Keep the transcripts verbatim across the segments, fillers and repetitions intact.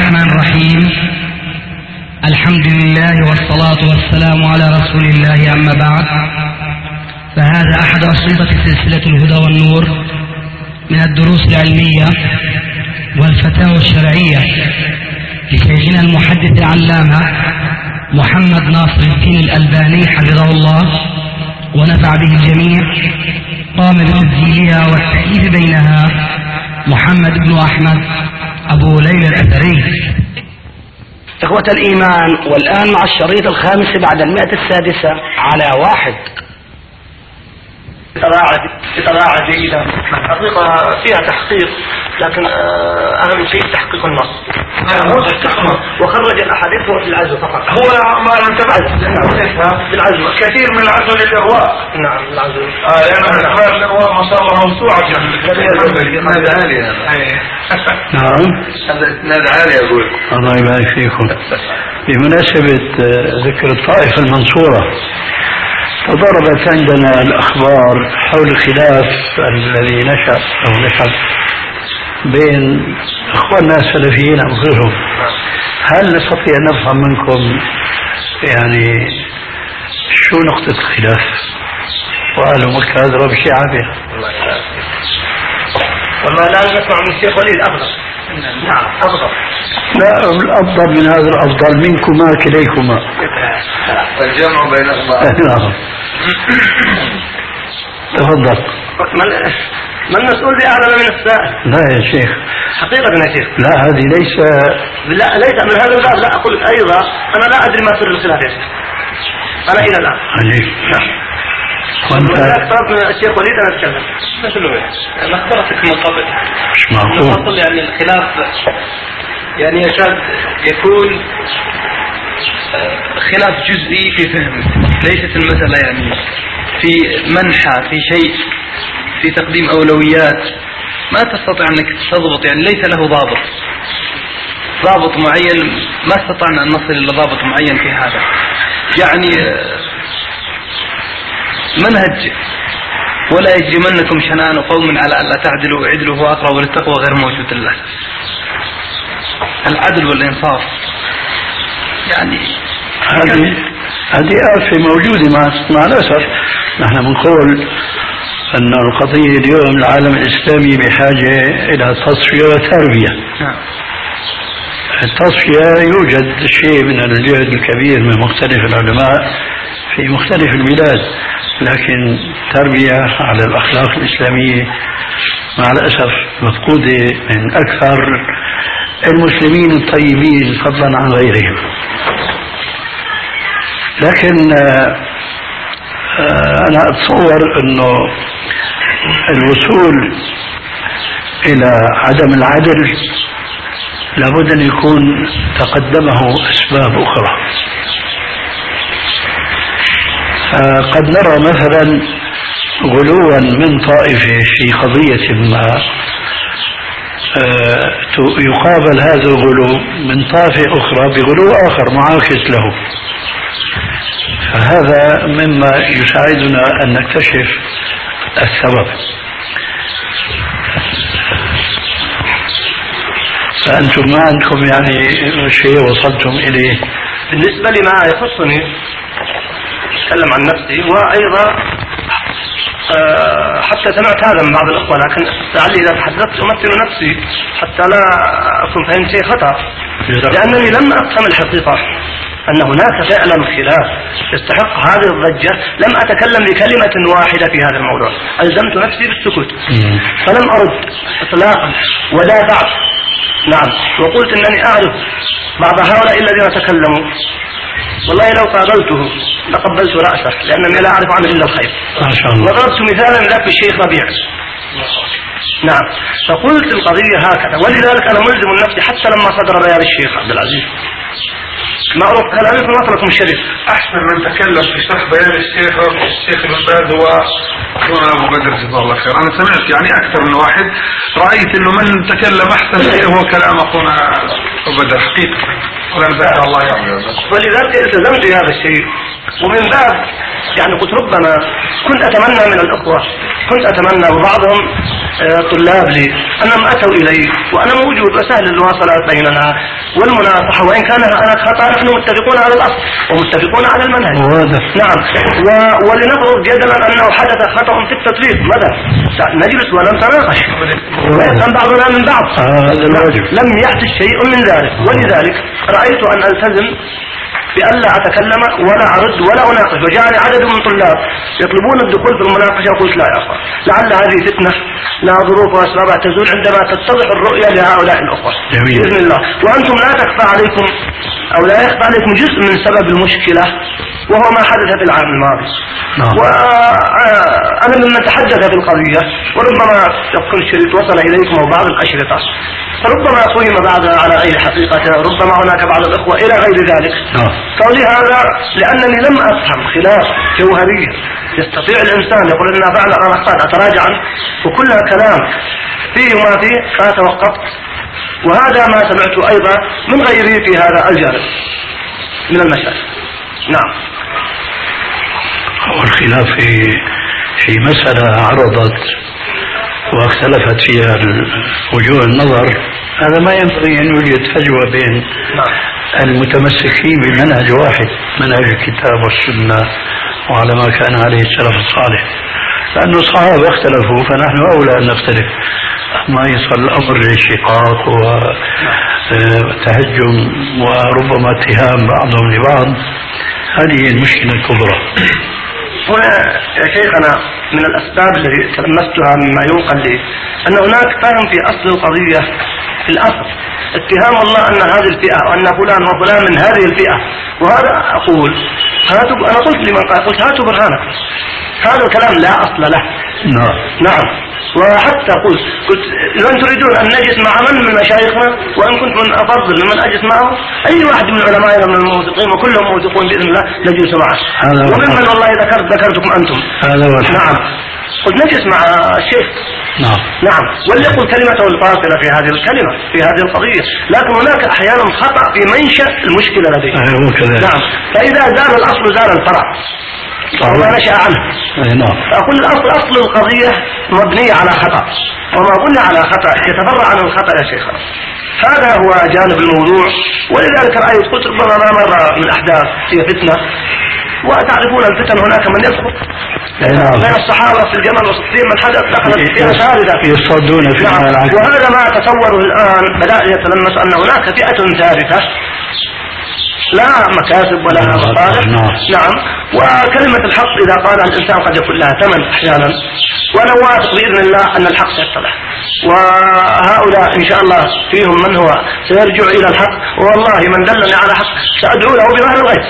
الرحمن الرحيم. الحمد لله والصلاة والسلام على رسول الله، أما بعد، فهذا أحد أشرطة سلسلة الهدى والنور من الدروس العلمية والفتاوى الشرعية لشيخنا المحدث العلامة محمد ناصر الدين الألباني حفظه الله ونفع به الجميع. قام بتسجيلها والتأليف بينها محمد بن أحمد أبو ليلى الأثري. إخوة الإيمان، والآن مع الشريط الخامس بعد المئة السادسة على واحد. قراءة جيدة حقيقة فيها تحقيق، لكن أهم شيء تحقيق النص. وخرج الأحاديث هو في العزو فقط، هو ما انتبه بالعزو كثير من العزو للإرواء. نعم العزو آه لأن أخبار الإرواء ما شاء الله موسوعة. إسناد عالي. نعم إسناد عالي أقول. الله يبارك فيكم. بمناسبة ذكر الطائفة المنصورة، تضربت عندنا الأخبار حول الخلاف الذي نشأ أو نشأ بين إخواننا السلفيين أو غيرهم. هل نستطيع أن نفهم منكم يعني شو نقطة الخلاف؟ وأهل مكة أدرى بشيعة بها. والله لا نسمع من الشيخ وليد أفضل. نعم أفضل. لا، الأفضل من هذا الأفضل منكما كليكما. الجمع بين الأخبار. نعم. تفضل. ما المسؤول بأعلم من السائل؟ لا يا شيخ، حقيقة يا شيخ. لا هذه ليس لا ليس من هذا الباب. لا أقول أيضا أنا لا أدري ما سر الخلاف يا شيخ، أنا إلى الآن. عليك. نعم. وأنت الشيخ وليد أنا أتكلم مثله أنا أخبرتك من قبل. مش معقول. يعني الخلاف يعني يكاد يكون خلاف جزئي في فهم، ليست المسألة يعني في منحى في شيء في تقديم أولويات ما تستطيع أنك تضبط، يعني ليس له ضابط ضابط معين. ما استطعنا أن نصل إلى ضابط معين في هذا. يعني منهج ولا يجرمنكم شنآن قوم على ألا تعدلوا اعدلوا هو أقرب للتقوى غير موجود للأسف. العدل والإنصاف يعني هذه هذه آفة موجودة مع مع الأسف. نحن بنقول أن القضية اليوم العالم الإسلامي بحاجة إلى تصفية وتربية. التصفية يوجد شيء من الجهد الكبير من مختلف العلماء في مختلف البلاد، لكن تربية على الأخلاق الإسلامية مع الأسف مفقودة من أكثر المسلمين الطيبين فضلا عن غيرهم. لكن أنا أتصور أنه الوصول إلى عدم العدل لابد أن يكون تقدمه أسباب أخرى. قد نرى مثلا غلوا من طائفة في قضية ما، يقابل هذا الغلو من طائفة أخرى بغلو آخر معاكس له، فهذا مما يساعدنا أن نكتشف السبب. فأنتم ما عندكم يعني شيء وصلتم إليه؟ بالنسبة لما يخصني أتكلم عن نفسي، وأيضا أه حتى سمعت هذا من بعض الأخوة، لكن لعلي إذا تحدثت أمثل نفسي حتى لا أكون فهمت شيء خطأ، لأنني لم أفهم الحقيقة أن هناك فعلا خلاف يستحق هذه الضجة. لم أتكلم بكلمة واحدة في هذا الموضوع، ألزمت نفسي بالسكوت فلم أرد إطلاقا ودافعت. نعم، وقلت أنني أعرف بعض هؤلاء الذين تكلموا، والله لو قابلته لقبلت رأسه لأنني لا أعرف عنه إلا الخير. ما شاء الله. وضربت مثالا لك بالشيخ ربيع. نعم، فقلت القضية هكذا، ولذلك أنا ملزم نفسي حتى لما صدر بيان الشيخ عبد العزيز. معروف كلامي في مطلقكم الشريف. أحسن من تكلم في شرح بيان الشيخ الشيخ الأستاذ هو أخونا أبو بدر جزاه الله خير. أنا سمعت يعني أكثر من واحد، رأيت إنه من تكلم أحسن شيء هو كلام أخونا أبو بدر حقيقة. ولذلك الله يعلم. ولذلك التزمت بهذا الشيء ومن باب يعني قلت ربما كنت أتمنى من الأخوة، كنت أتمنى وبعضهم طلاب لي أنهم أتوا إلي وأنا موجود وسهل المواصلات بيننا والمناصحة، وإن كان هناك خطأ نحن متفقون على الأصل ومتفقون على المنهج. نعم. ولنفرض جدلا أنه حدث خطأ في التطبيق، ماذا؟ نجلس ونتناقش ويفهم بعضنا من بعض. لم يحدث شيء من ذلك، ولذلك رأيت أن ألتزم بألا أتكلم ولا أرد ولا أناقش، وجاءني عدد من طلاب يطلبون الدخول في المناقشة، وقلت لا يا أخوة، لعل هذه فتنة لا ظروف وأسبابها تزول عندما تتضح الرؤية لهؤلاء الأخوة بإذن الله. وأنتم لا تخفى عليكم أو لا يخفى عليكم جزء من سبب المشكلة وهو ما حدث في العام الماضي. وأنا ممن تحدث في القضية، وربما يكون الشريط وصل إليكم أو بعض الأشرطة، فربما فهم بعضها على غير حقيقته، ربما هناك بعض الأخوة إلى غير ذلك. قولي هذا لأنني لم أفهم خلاف جوهري يستطيع الإنسان يقول إننا فعلا أنا أخطأت أتراجع عنه، وكلها كلام فيه وما فيه، فتوقفت. وهذا ما سمعت أيضا من غيري في هذا الجانب من المشاكل. نعم. والخلاف في في مسألة عرضت واختلفت فيها وجوه النظر، هذا ما ينبغي أن يوجد فجوة بين المتمسكين بمنهج واحد، منهج الكتاب والسنة وعلى ما كان عليه السلف الصالح، لأن الصحابة اختلفوا فنحن أولى أن نختلف. ما يصل الأمر للشقاق وتهجم وربما اتهام بعضهم لبعض، هذه المشكلة الكبرى. هنا يا شيخنا من الأسباب التي تلمستها مما ينقل لي أن هناك فهم في أصل القضية، في الأصل اتهام الله أن هذه الفئة وأن فلان وفلان من هذه الفئة، وهذا أقول هاتوا، أنا قلت لمن قال قلت هاتوا برهانك، هذا الكلام لا أصل له. نعم. نعم. وحتى قلت قلت إذا تريدون أن نجلس مع من من مشايخنا، وإن كنت من أفضل من أجلس معه أي واحد من علمائنا من الموثقين وكلهم موثقون بإذن الله نجلس معه، وممن والله ذكرت ذكرتكم أنتم. هذا هو. نعم. قلت نجلس مع الشيخ. نعم. نعم. وليقل كلمته الفاصلة في هذه الكلمة في هذه القضية، لكن هناك أحيانا خطأ في منشأ المشكلة لديه. نعم. فإذا زال الأصل زال الفرع وما نشأ عنه. نعم. فأقول الأصل أصل القضية مبنية على خطأ، وما بني على خطأ يتفرع عن الخطأ يا شيخ. هذا هو جانب الموضوع، ولذلك رأيت قلت ربما ما مر من أحداث هي فتنة، وتعرفون الفتن هناك من يسقط من الصحابة في الجمل والصفين من حدث دخلت فيها ثالثة يصدون في. نعم. وهذا ما أتصوره الآن بدأ يتلمس أن هناك فئة ثالثة لا مكاسب ولا مصالح. نعم. وكلمة الحق إذا قالها الإنسان قد يكون لها ثمن أحيانا، وأنا واثق بإذن الله أن الحق سيتضح، وهؤلاء إن شاء الله فيهم من هو سيرجع إلى الحق، والله من دلني على حق سأدعو له بظهر الغيب.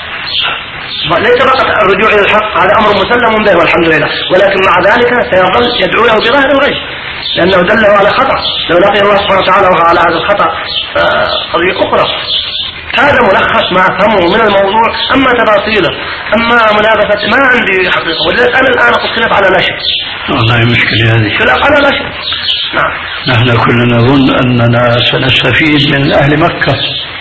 ليس فقط الرجوع إلى الحق، هذا أمر مسلم به والحمد لله، ولكن مع ذلك سيظل يدعو له بظهر الغيب لأنه دله على خطأ، لو لقي الله سبحانه وتعالى على هذا الخطأ قضية أخرى. هذا ملخص ما أفهمه من الموضوع، أما تفاصيله أما منافسة ما عندي حقيقة، ولذلك أنا الآن أقول خلاف على لا شيء. والله مشكلة هذه. خلاف على لا شيء. نعم. نحن كلنا نظن أننا سنستفيد من أهل مكة.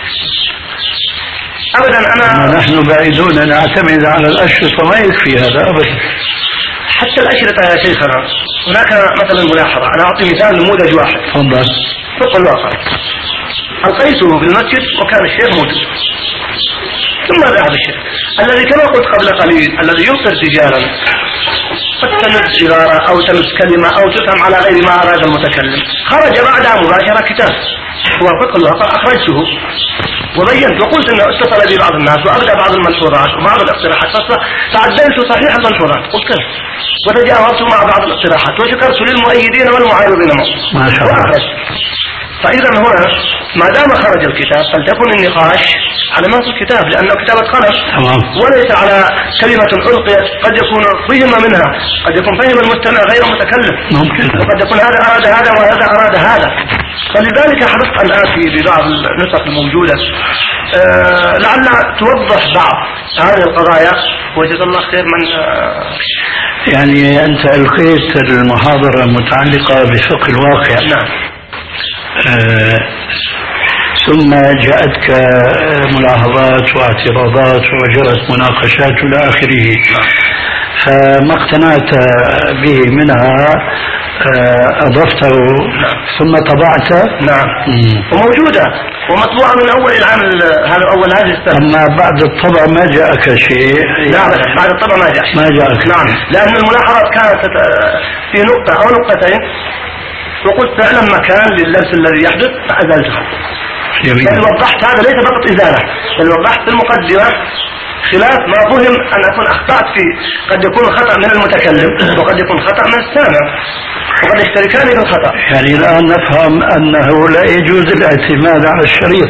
أبدا. أنا نحن بعيدون نعتمد على الأشرطة، ما يكفي هذا أبدا. حتى الأشرطة يا شيخنا هناك مثلا ملاحظة، أنا أعطي مثال نموذج واحد. تفضل. فوق الواقع ألقيته في المسجد وكان الشيخ موجود، ثم ذهب الشيخ الذي كما قلت قبل قليل الذي ينقذ رجالا قد تمس سيجارة أو تمس كلمة أو تفهم على غير ما أراد المتكلم، خرج بعدها مباشرة كتاب هو فقه الواقع، أخرجته وبينت وقلت أنه اتصل بي بعض الناس وأبدأ بعض الملحوظات وبعض الاقتراحات، فعدلت صحيح الملحوظات قلت له، وتجاوبت مع بعض الاقتراحات وشكرت للمؤيدين والمعارضين ما شاء الله. وأخرجت. فإذا هنا ما دام خرج الكتاب فلتكن النقاش على ما في الكتاب، لأنه كتابة قلم وليس على كلمة ألقيت قد يكون فهم منها، قد يكون فهم المستمع غير متكلم ممكن، وقد يكون هذا أراد هذا وهذا أراد هذا. فلذلك حرصت أن آتي ببعض النسخ الموجودة أه لعل توضح بعض هذه القضايا، وجزا الله خير من أه يعني أنت ألقيت المحاضرة المتعلقة بفقه الواقع. نعم. أه ثم جاءتك ملاحظات واعتراضات وجرت مناقشات إلى آخره، فما اقتنعت به منها أضفته ثم طبعت. نعم. وموجودة ومطبوعة من أول العام هذا أول هذه السنة. أما بعد الطبع ما جاءك شيء؟ لا بعد الطبع ما جاء ما جاءك. نعم، لأن الملاحظات كانت في نقطة أو نقطتين، وقلت أعلم مكان لللبس الذي يحدث فأزلتها. جميل. بل وضحت هذا ليس فقط إزالة، بل وضحت في المقدمة خلاف ما فهم أن أكون أخطأت فيه، قد يكون خطأ من المتكلم وقد يكون خطأ من السامع وقد يشتركان في الخطأ. يعني الآن نفهم أنه لا يجوز الاعتماد على الشريط.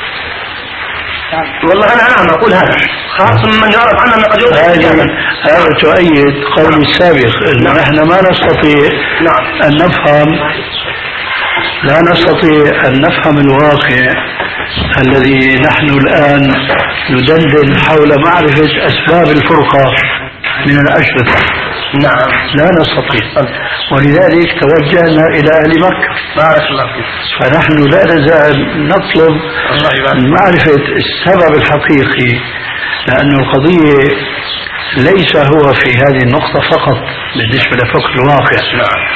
والله أنا نعم أقول هذا خاصة من يعرف عنه أن قد يوجد هذا هذا تؤيد قولي السابق أن نعم. نحن ما نستطيع نعم. أن نفهم لا نستطيع أن نفهم الواقع الذي نحن الآن ندندن حول معرفة أسباب الفرقة من الأشرطة. نعم. لا نستطيع، ولذلك توجهنا إلى أهل مكة. بارك الله فيك. فنحن لا نزال نطلب معرفة السبب الحقيقي، لأن القضية ليس هو في هذه النقطة فقط بالنسبة لفقه الواقع. نعم.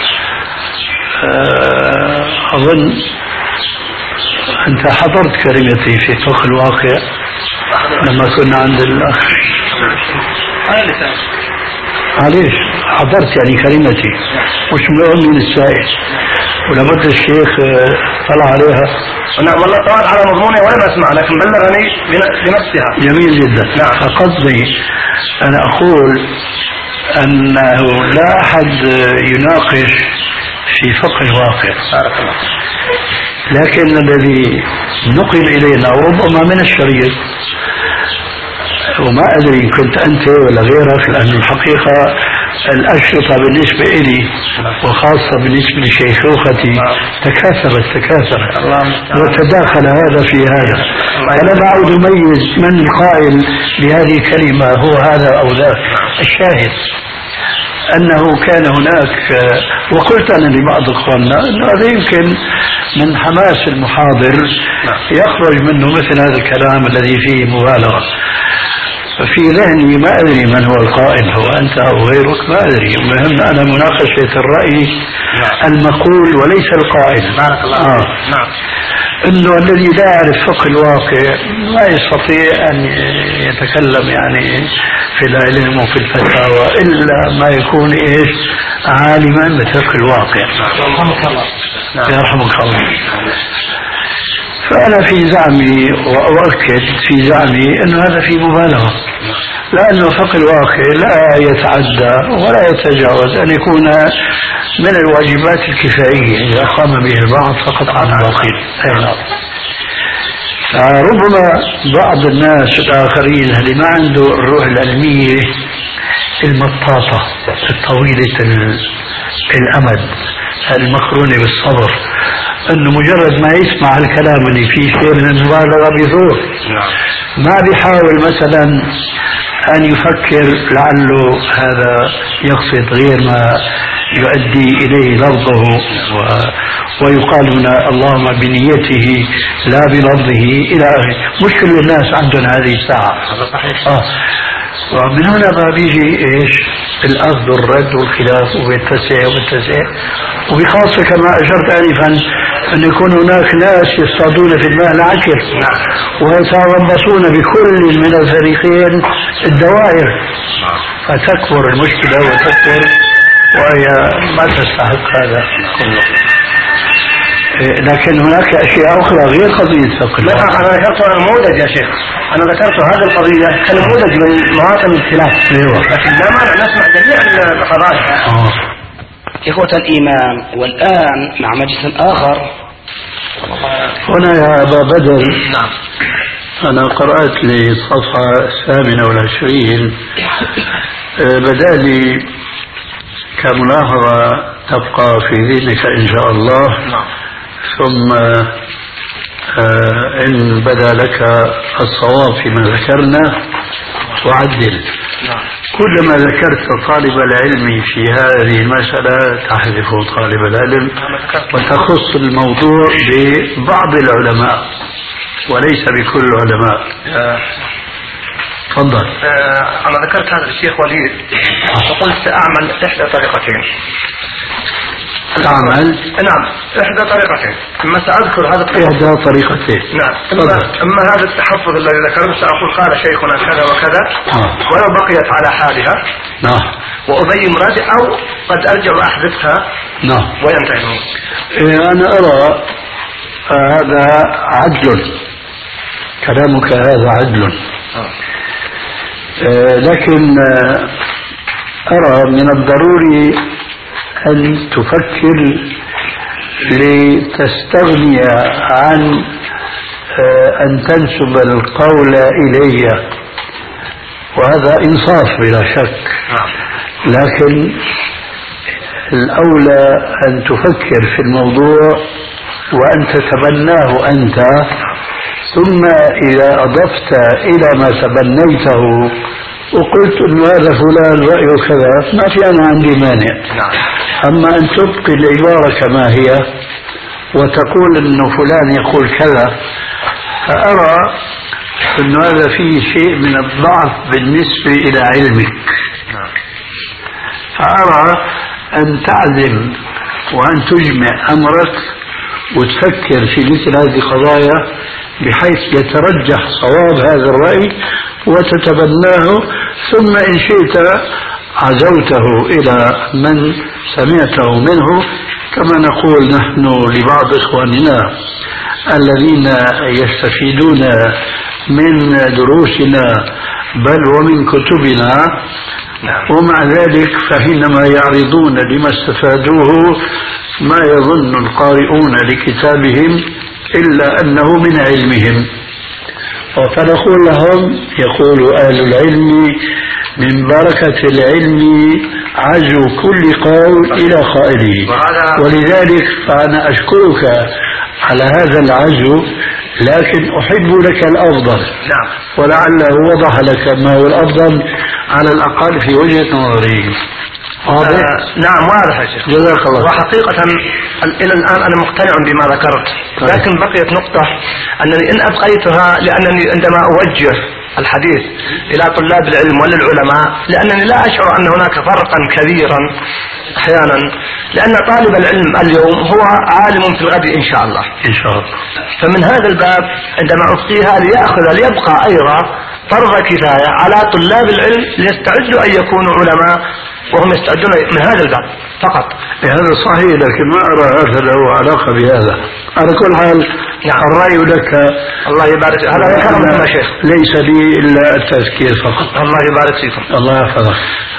أظن أنت حضرت كلمتي في فقه الواقع لما كنا عند الأخ. معليش حضرت يعني كلمتي مش من السائل، ولابد الشيخ طلع عليها. نعم والله طلعت على مضمونها ولم أسمع، لكن بلغني بنفسها. جميل جدا. نعم. فقصدي أنا أقول أنه لا أحد يناقش في فقه الواقع، لكن الذي نقل إلينا وربما من الشريط، وما أدري إن كنت أنت ولا غيرك، لأن الحقيقة الأشرطة بالنسبة إلي وخاصة بالنسبة لشيخوختي تكاثرت تكاثرت وتداخل هذا في هذا، فلا أعود أميز من القائل بهذه الكلمة هو هذا أو ذاك. الشاهد أنه كان هناك، وقلت أنا لبعض إخواننا أنه هذا يمكن من حماس المحاضر يخرج منه مثل هذا الكلام الذي فيه مبالغة. في ذهني ما أدري من هو القائل، هو أنت أو غيرك ما أدري، المهم أنا مناقشة الرأي المقول وليس القائل. بارك الله آه. نعم. أنه الذي لا يعرف فقه الواقع لا يستطيع أن يتكلم يعني في العلم وفي الفتاوى إلا ما يكون إيش عالما بفقه الواقع. يرحمك الله. يرحمك الله. فأنا في زعمي وأؤكد في زعمي أن هذا في مبالغة، لأن فقه الواقع لا يتعدى ولا يتجاوز أن يكون من الواجبات الكفائية إذا قام به البعض فقط عن الباقين. فربما بعض الناس الآخرين اللي ما عنده الروح العلمية المطاطة الطويلة الأمد المقرونة بالصبر، أنه مجرد ما يسمع الكلام اللي فيه شيء من المبالغة بيزور، ما بيحاول مثلا أن يفكر لعله هذا يقصد غير ما يؤدي إليه لفظه، و... ويقال هنا اللهم بنيته لا بلفظه إلى آخره. مش كل الناس عندهم هذه الساعة. آه. ومن هنا بقى بيجي إيش الأخذ والرد والخلاف وبيتسع وبيتسع، وبخاصة كما أشرت آنفا أن يكون هناك ناس يصطادون في الماء العكر ويتربصون بكل من الفريقين الدوائر، فتكبر المشكلة وتكبر وهي ما تستحق هذا كله. لكن هناك أشياء أخرى غير قضية فقه. لا أنا ذكرت نموذج يا شيخ، أنا ذكرت هذه القضية كنموذج من مواطن الخلاف. أيوة. لكن لا مانع نسمع جميع القضايا. آه. إخوة الإيمان، والآن مع مجلس آخر. هنا يا أبا بدر. نعم. أنا قرأت لي الصفحة الثامنة والعشرين، بدأ لي كملاحظة تبقى في ذهنك إن شاء الله. نعم. ثم آه إن بدا لك الصواب فيما ذكرنا تعدل. نعم. كلما ذكرت طالب العلم في هذه المسألة تحذف طالب العلم وتخص الموضوع ببعض العلماء وليس بكل العلماء. تفضل. آه أنا ذكرت هذا الشيخ وليد وقلت سأعمل إحدى طريقتين. تعمل؟ نعم إحدى طريقتين. إما سأذكر هذا التحفظ. إحدى طريقتين. نعم. إما, إما هذا التحفظ الذي ذكرته سأقول قال شيخنا كذا وكذا آه. ولو بقيت على حالها. نعم. وأبين مرادي أو قد أرجع وأحذفها. نعم. وينتهي. إيه أنا أرى هذا عدل، كلامك هذا عدل. آه. إيه لكن أرى من الضروري أن تفكر لتستغني عن أن تنسب القول إلي، وهذا إنصاف بلا شك، لكن الأولى أن تفكر في الموضوع وأن تتبناه أنت، ثم إذا أضفت إلى ما تبنيته وقلت أن هذا فلان رأيه كذا، ما في أنا عندي مانع. أما أن تبقي العبارة كما هي وتقول أن فلان يقول كذا، فأرى أن هذا فيه شيء من الضعف بالنسبة إلى علمك. فأرى أن تعزم وأن تجمع أمرك وتفكر في مثل هذه القضايا بحيث يترجح صواب هذا الرأي وتتبناه، ثم إن شئت عزوته إلى من سمعته منه، كما نقول نحن لبعض إخواننا الذين يستفيدون من دروسنا بل ومن كتبنا، ومع ذلك فحينما يعرضون لما استفادوه ما يظن القارئون لكتابهم إلا أنه من علمهم، فنقول لهم يقول أهل العلم من بركة العلم عزو كل قول إلى قائله، ولذلك فأنا أشكرك على هذا العزو، لكن أحب لك الأفضل، ولعله وضح لك ما هو الأفضل على الأقل في وجهة نظري. واضح؟ آه نعم واضح يا شيخ، جزاك الله. وحقيقة إلى الآن أنا مقتنع بما ذكرت، لكن بقيت نقطة أنني إن أبقيتها، لأنني عندما أوجه الحديث إلى طلاب العلم وللعلماء، لأنني لا أشعر أن هناك فرقا كبيرا أحيانا، لأن طالب العلم اليوم هو عالم في الغد إن شاء الله إن شاء الله. فمن هذا الباب عندما أبقيها ليأخذ ليبقى أيضا فرض كفاية على طلاب العلم ليستعدوا أن يكونوا علماء وهم يستعدون من هذا الباب فقط. هذا صحيح، لكن ما أرى هذا له علاقة بهذا. على كل حال نعم. الرأي لك. الله يبارك. هذا كلام يا شيخ، ليس لي إلا التذكير فقط. الله يبارك فيكم. الله يحفظك.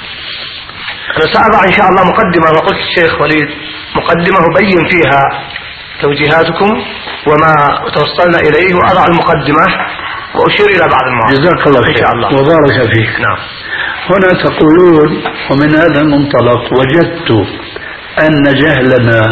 أنا سأضع إن شاء الله مقدمة، وقلت الشيخ وليد مقدمة أبين فيها توجيهاتكم وما توصلنا إليه، وأضع المقدمة وأشير إلى بعض المواضيع. جزاك الله خير. إن شاء الله. وبارك فيك. نعم. هنا تقولون ومن هذا المنطلق وجدت أن جهلنا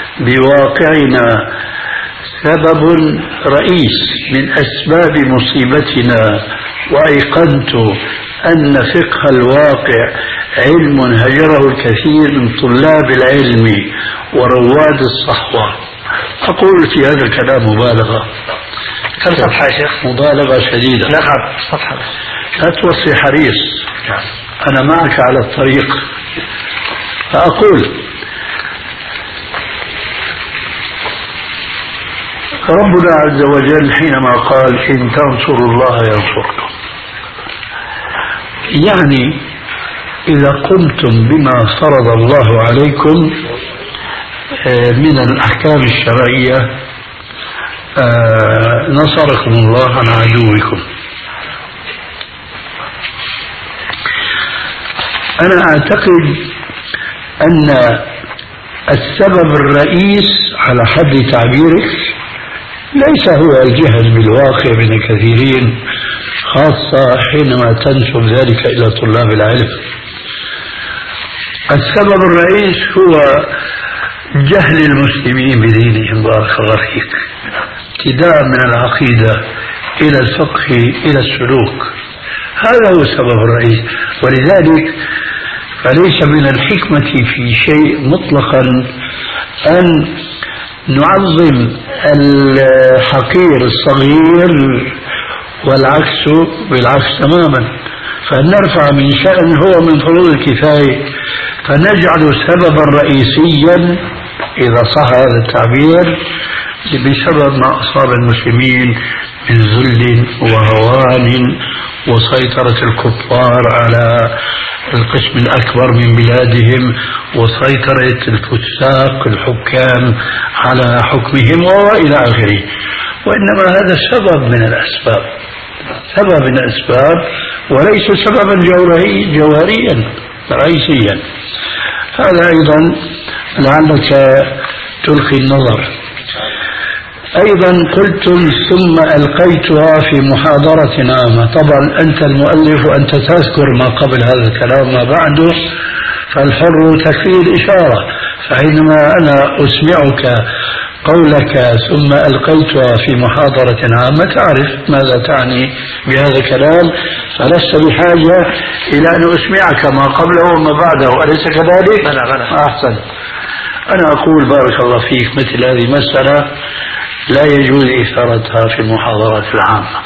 بواقعنا سبب رئيس من أسباب مصيبتنا، وأيقنت أن فقه الواقع علم هجره الكثير من طلاب العلم ورواد الصحوة. أقول في هذا الكلام مبالغة. كم صفحة يا شيخ؟ مبالغة شديدة. نعم صفحة. لا توصي حريص، أنا معك على الطريق. فأقول ربنا عز وجل حينما قال إن تنصروا الله ينصركم، يعني إذا قمتم بما فرض الله عليكم من الأحكام الشرعية نصركم الله عن عدوكم. أنا أعتقد أن السبب الرئيس على حد تعبيرك ليس هو الجهل بالواقع من الكثيرين، خاصة حينما تنسب ذلك إلى طلاب العلم. السبب الرئيس هو جهل المسلمين بدينهم، بارك الله فيك، ابتداء من العقيدة إلى الفقه إلى السلوك. هذا هو السبب الرئيس، ولذلك فليس من الحكمة في شيء مطلقا أن نعظم الحق الحقير الصغير، والعكس بالعكس تماما. فنرفع من شأن هو من فروض الكفاية، فنجعل سببا رئيسيا إذا صح هذا التعبير بسبب ما أصاب المسلمين من ذل وهوان وسيطرة الكفار على القسم الأكبر من بلادهم، وسيطرة الفساق الحكام على حكمهم وإلى آخره. وإنما هذا سبب من الأسباب، سبب من الأسباب وليس سببا جوهري جوهريا رئيسيا. هذا أيضا لعلك تلقي النظر. أيضا قلتم ثم ألقيتها في محاضرة عامة. طبعا أنت المؤلف وأنت تذكر ما قبل هذا الكلام ما بعده، فالحر تكفيه الإشارة. فحينما أنا أسمعك قولك ثم ألقيتها في محاضرة عامة تعرف ماذا تعني بهذا الكلام، فلست بحاجة إلى أن أسمعك ما قبله وما بعده، أليس كذلك؟ بلى بلى. أحسن. أنا أقول بارك الله فيك مثل هذه مسألة لا يجوز إثارتها في المحاضرات العامة،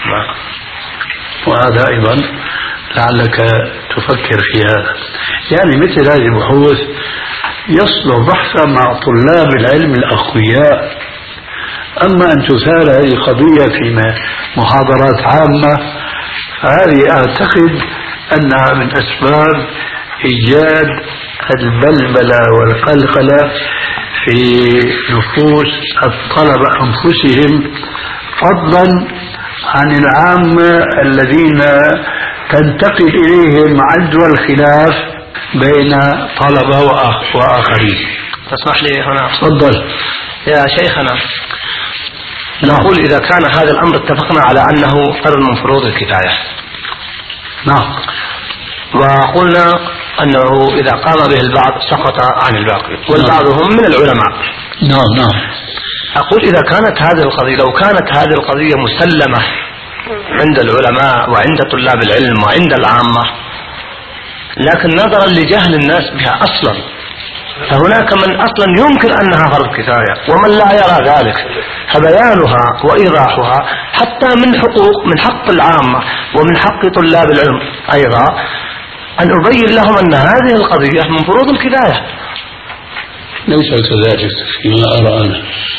وهذا أيضا لعلك تفكر في هذا. يعني مثل هذه البحوث يصلح بحثا مع طلاب العلم الأقوياء، أما أن تثار هذه القضية في محاضرات عامة فهذه أعتقد أنها من أسباب إيجاد البلبلة والقلقلة في نفوس الطلبة أنفسهم، فضلا عن العامة الذين تنتقل إليهم عدوى الخلاف بين طلبة وآخرين. تسمح لي هنا؟ تفضل يا شيخنا. نقول إذا كان هذا الأمر اتفقنا على أنه فرض من فروض الكفاية. نعم. وقلنا أنه إذا قام به البعض سقط عن الباقي، والبعض هم من العلماء. نعم نعم. أقول إذا كانت هذه القضية، لو كانت هذه القضية مسلمة عند العلماء وعند طلاب العلم وعند العامة، لكن نظرا لجهل الناس بها أصلا، فهناك من أصلا يمكن أنها فرض كفاية ومن لا يرى ذلك، فبيانها وإيضاحها حتى من حقوق من حق العامة ومن حق طلاب العلم أيضا أن أبين لهم أن هذه القضية من فروض الكفاية. ليس كذلك فيما أرى أنا،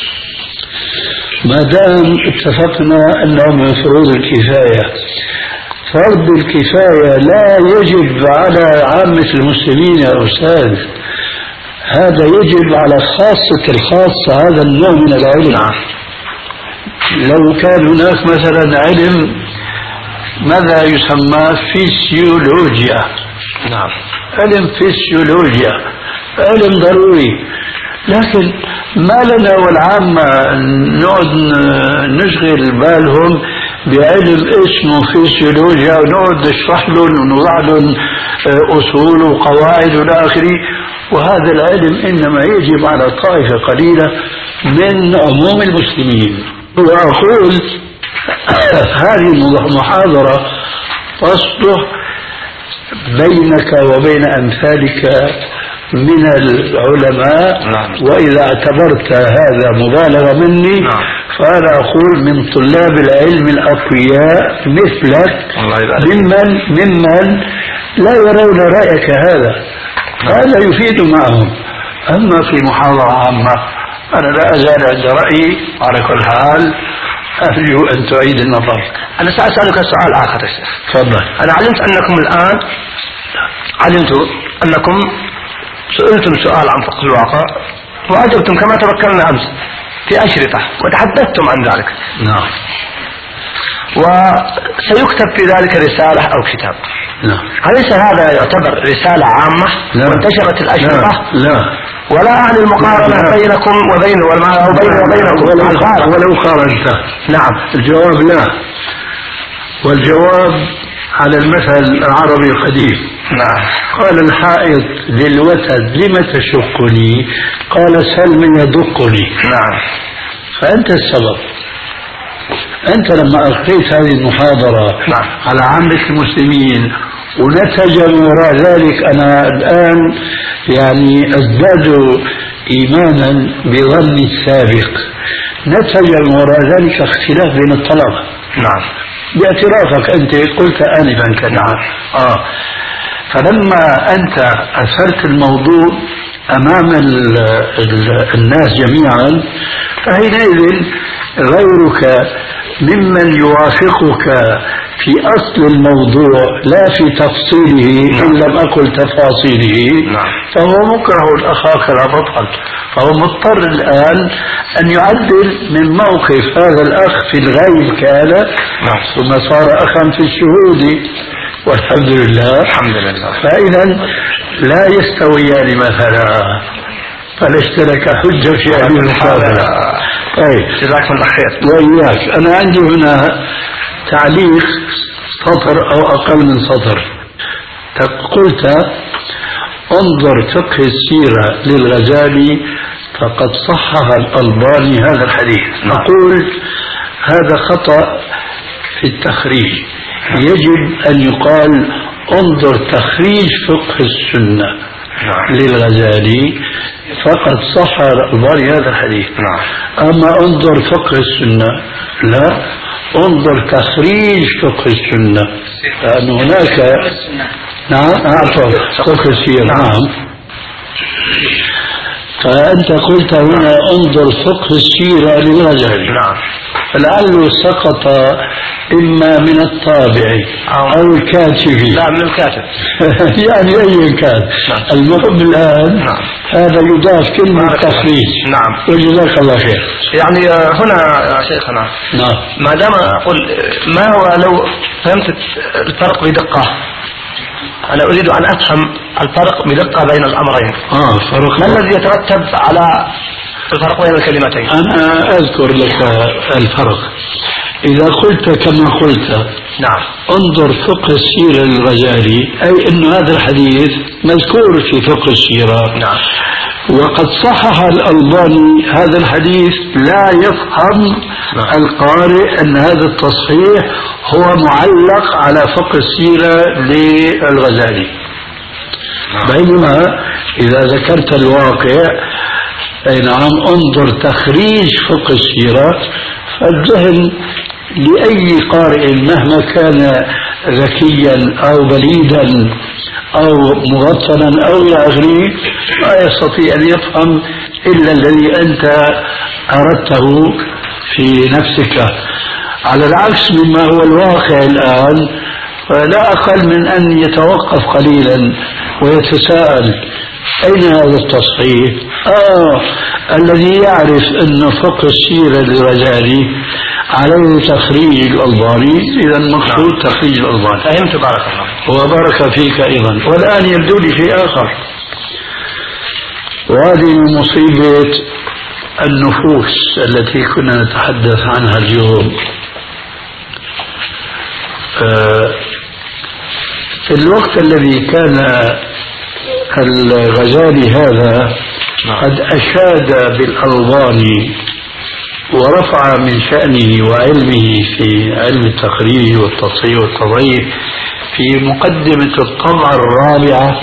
ما دام اتفقنا أنه من فروض الكفاية، فرض الكفاية لا يجب على عامة المسلمين يا أستاذ، هذا يجب على خاصة الخاصة، هذا النوع من العلم. لو كان هناك مثلا علم ماذا يسمى فيسيولوجيا، نعم، علم فيسيولوجيا علم ضروري، لكن ما لنا والعامة نقعد نشغل بالهم بعلم اسمه فيسيولوجيا ونقعد نشرح لهم ونوضع لهم أصول وقواعد والى آخره، وهذا العلم إنما يجب على طائفة قليلة من عموم المسلمين. وأقول هذه المحاضرة تصلح بينك وبين أمثالك من العلماء. نعم. وإذا اعتبرت هذا مبالغة مني، نعم، فأنا أقول من طلاب العلم الأقوياء مثلك ممن ممن لا يرون رأيك هذا، هذا يفيد معهم. أما في محاضرة عامة أنا لا أزال عند رأيي. على كل حال أرجو أن تعيد النظر. أنا سأسألك سؤال آخر يا شيخ. تفضل. أنا علمت أنكم الآن علمت أنكم سئلتم سؤال عن فقه الواقع وأجبتم كما تذكرنا أمس في أشرطة وتحدثتم عن ذلك. نعم. وسيكتب في ذلك رسالة أو كتاب. نعم. أليس هذا يعتبر رسالة عامة لا. وانتشرت الأشرطة؟ لا, لا. ولا أعني المقارنة لا. بينكم وبين أو بين وبينكم ولو, ولو قارنت. نعم. الجواب لا، والجواب على المثل العربي القديم. نعم. قال الحائط للوتد لم تشقني؟ قال سل من يدقني. نعم. فأنت السبب. أنت لما ألقيت هذه المحاضرة نعم. على عامة المسلمين ونتج من وراء ذلك، أنا الآن يعني أزداد إيمانا بظني السابق، نتج من وراء ذلك اختلاف بين الطلبة. نعم. باعترافك أنت قلت آنفا كلمة. نعم. آه فلما أنت أثرت الموضوع أمام ال ال الناس جميعا فحينئذ غيرك ممن يوافقك في أصل الموضوع لا في تفصيله إن لم أقل تفاصيله فهو مكره أخاك لا بطل، فهو مضطر الآن أن يعدل من موقف هذا الأخ في الغيب كان ثم صار أخا في الشهود والحمد لله. الحمد لله. فإذا لا يستويان مثلا فليس لك حجة في هذه المقابلة. طيب جزاكم الله خير. وإياك أنا عندي هنا تعليق سطر أو أقل من سطر. قلت انظر فقه السيرة للغزالي فقد صحح الألباني هذا الحديث. نقول هذا خطأ في التخريج، يجب أن يقال انظر تخريج فقه السنة للغزالي فقد صح الألباني هذا الحديث. أما انظر فقه السنة لا، انظر تخريج فقه السنة، لأن هناك نعم عفوا فقه السيرة. نعم. فأنت قلت هنا انظر فقه السيرة للغزالي. نعم. فلعله سقط إما من الطابع أو الكاتب. لا، من الكاتب. يعني أي كان. نعم. المهم الآن نعم. هذا يضاف كلمة تخريج. نعم. وجزاك الله خير. يعني هنا يا شيخنا نعم. ما دام أقول ما هو لو فهمت الفرق بدقة، أنا أريد أن أفهم الفرق بدقة بين الأمرين. آه فرق. ما الذي يترتب على الفرق بين الكلمتين؟ أنا أذكر لك الفرق. إذا قلت كما قلت نعم انظر فقه السيرة للغزالي أي أن هذا الحديث مذكور في فقه السيرة. نعم. وقد صحح الألباني هذا الحديث، لا يفهم نعم. القارئ أن هذا التصحيح هو معلق على فقه السيرة للغزالي. نعم. بينما إذا ذكرت الواقع أي نعم انظر تخريج فقه السيرة، فالذهن لأي قارئ مهما كان ذكيا أو بليدا أو مغطنا أو إلى آخره لا يستطيع أن يفهم إلا الذي أنت أردته في نفسك، على العكس مما هو الواقع الآن. فلا أقل من أن يتوقف قليلا ويتساءل أين هذا التصحيح؟ آه الذي يعرف أن فقه السيرة للغزالي عليه تخريج الألباني، إذا المقصود تخريج الألباني. فهمت. بارك الله. وبارك فيك أيضا. والآن يبدو لي شيء آخر، وهذه مصيبة النفوس التي كنا نتحدث عنها اليوم. آه في الوقت الذي كان الغزالي هذا قد أشاد بالألباني ورفع من شأنه وعلمه في علم التخريج والتصحيح والتضعيف في مقدمة الطبعة الرابعة،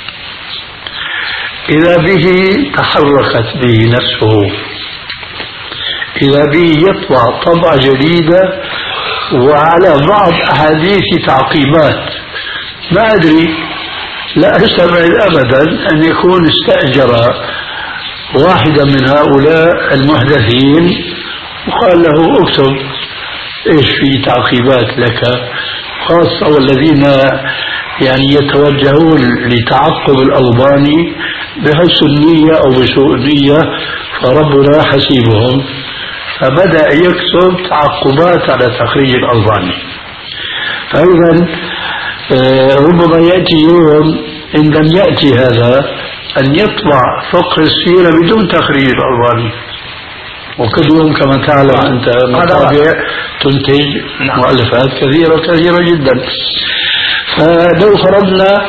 إذا به تحركت به نفسه، إذا به يطبع طبعة جديدة وعلى بعض أحاديث تعقيبات. ما أدري، لا أستبعد أبدا أن يكون استأجر واحدا من هؤلاء المحدثين وقال له اكتب ايش في تعقيبات لك، خاصة والذين يعني يتوجهون لتعقب الألباني بحسن النية أو بسوء النية فربنا حسيبهم. فبدأ يكتب تعقبات على تخريج الألباني. فإذا ربما يأتي يوم إن لم يأتي هذا أن يطبع فقه السيرة بدون تخريج الألباني، وكل يوم كما تعلم أنت مطابع تنتج مؤلفات كثيرة كثيرة جدا. فلو فرضنا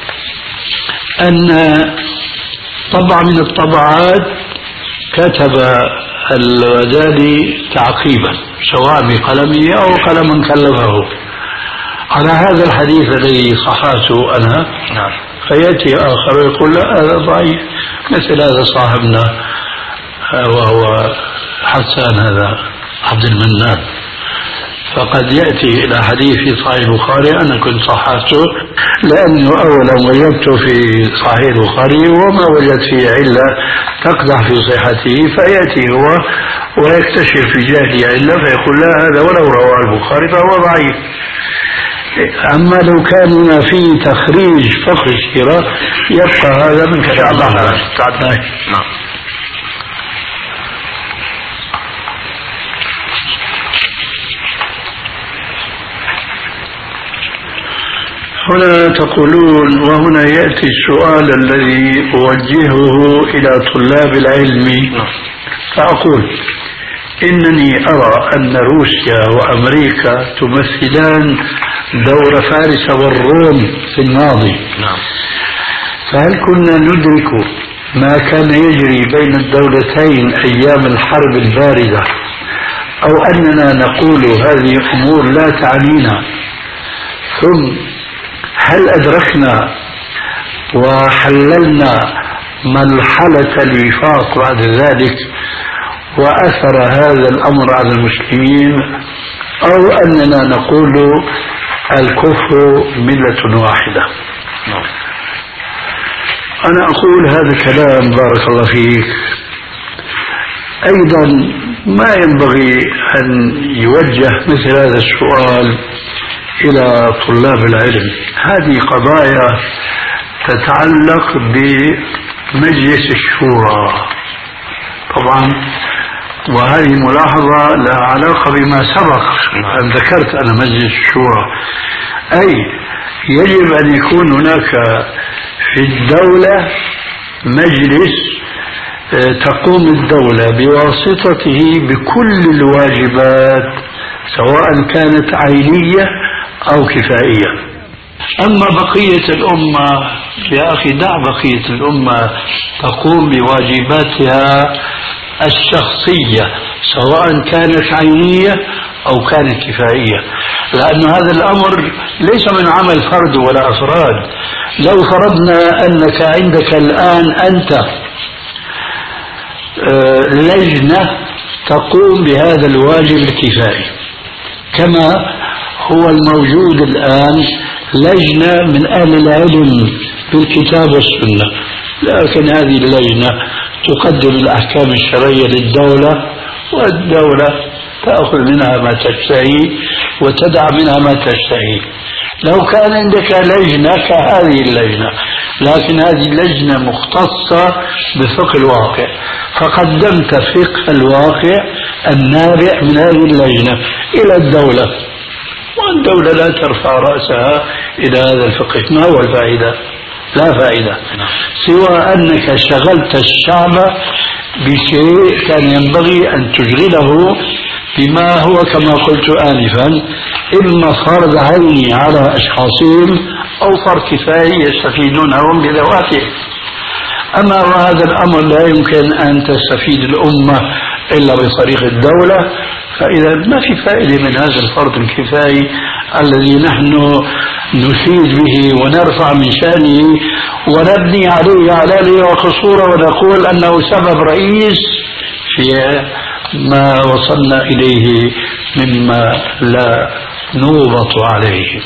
أن طبع من الطبعات كتب الغزالي تعقيبا سواء بقلمه أو قلم كلفه على هذا الحديث الذي صححته أنا، فيأتي آخر ويقول لا هذا ضعيف، مثل هذا صاحبنا وهو حسان هذا عبد المنان، فقد يأتي إلى حديث في صحيح البخاري أنا كنت صححته لأنه أولا وجدته في صحيح البخاري وما وجد فيه علة تقدح في صحته، فيأتي هو ويكتشف في جهله علة فيقول لا هذا ولو رواه البخاري فهو ضعيف. أما لو كان في تخريج فقه السيرة يبقى هذا من كلام الله. نعم. هنا تقولون وهنا يأتي السؤال الذي أوجهه إلى طلاب العلم، فأقول إنني أرى أن روسيا وأمريكا تمثلان دور فارس والروم في الماضي. نعم. فهل كنا ندرك ما كان يجري بين الدولتين أيام الحرب الباردة، أو أننا نقول هذه أمور لا تعنينا، ثم هل أدركنا وحللنا مرحلة الوفاق بعد ذلك وأثر هذا الأمر على المسلمين، أو أننا نقول الكفر ملة واحدة؟ أنا أقول هذا الكلام بارك الله فيك أيضا ما ينبغي أن يوجه مثل هذا السؤال إلى طلاب العلم. هذه قضايا تتعلق بمجلس الشورى طبعا، وهذه ملاحظة لها علاقة بما سبق أن ذكرت أنا مجلس الشورى، أي يجب أن يكون هناك في الدولة مجلس تقوم الدولة بواسطته بكل الواجبات سواء كانت عينية أو كفائية. أما بقية الأمة يا أخي دع بقية الأمة تقوم بواجباتها الشخصية سواء كانت عينية أو كانت كفائية، لأن هذا الأمر ليس من عمل فرد ولا أفراد. لو فرضنا أنك عندك الآن أنت لجنة تقوم بهذا الواجب الكفائي كما هو الموجود الآن لجنة من أهل العلم بالكتاب والسنة، لكن هذه اللجنة تقدم الأحكام الشرعية للدولة والدولة تأخذ منها ما تشتهي وتدع منها ما تشتهي. لو كان عندك لجنة كهذه اللجنة، لكن هذه اللجنة مختصة بفقه الواقع، فقدمت فقه الواقع النابع من هذه اللجنة إلى الدولة، والدولة لا ترفع رأسها إلى هذا الفقه. ما هو الفائدة؟ لا فائدة سوى أنك شغلت الشعب بشيء كان ينبغي أن تشغله بما هو كما قلت آنفا إما فرض عيني على أشخاصهم أو فرض كفاية يستفيدون هم بذواتهم. أما وهذا الأمر لا يمكن أن تستفيد الأمة إلا بطريق الدولة، فإذا ما في فائدة من هذا الفرض الكفايي الذي نحن نفيد به ونرفع من شأنه ونبني عليه علالية وقصورا ونقول أنه سبب رئيس في ما وصلنا إليه مما لا نوبط عليه.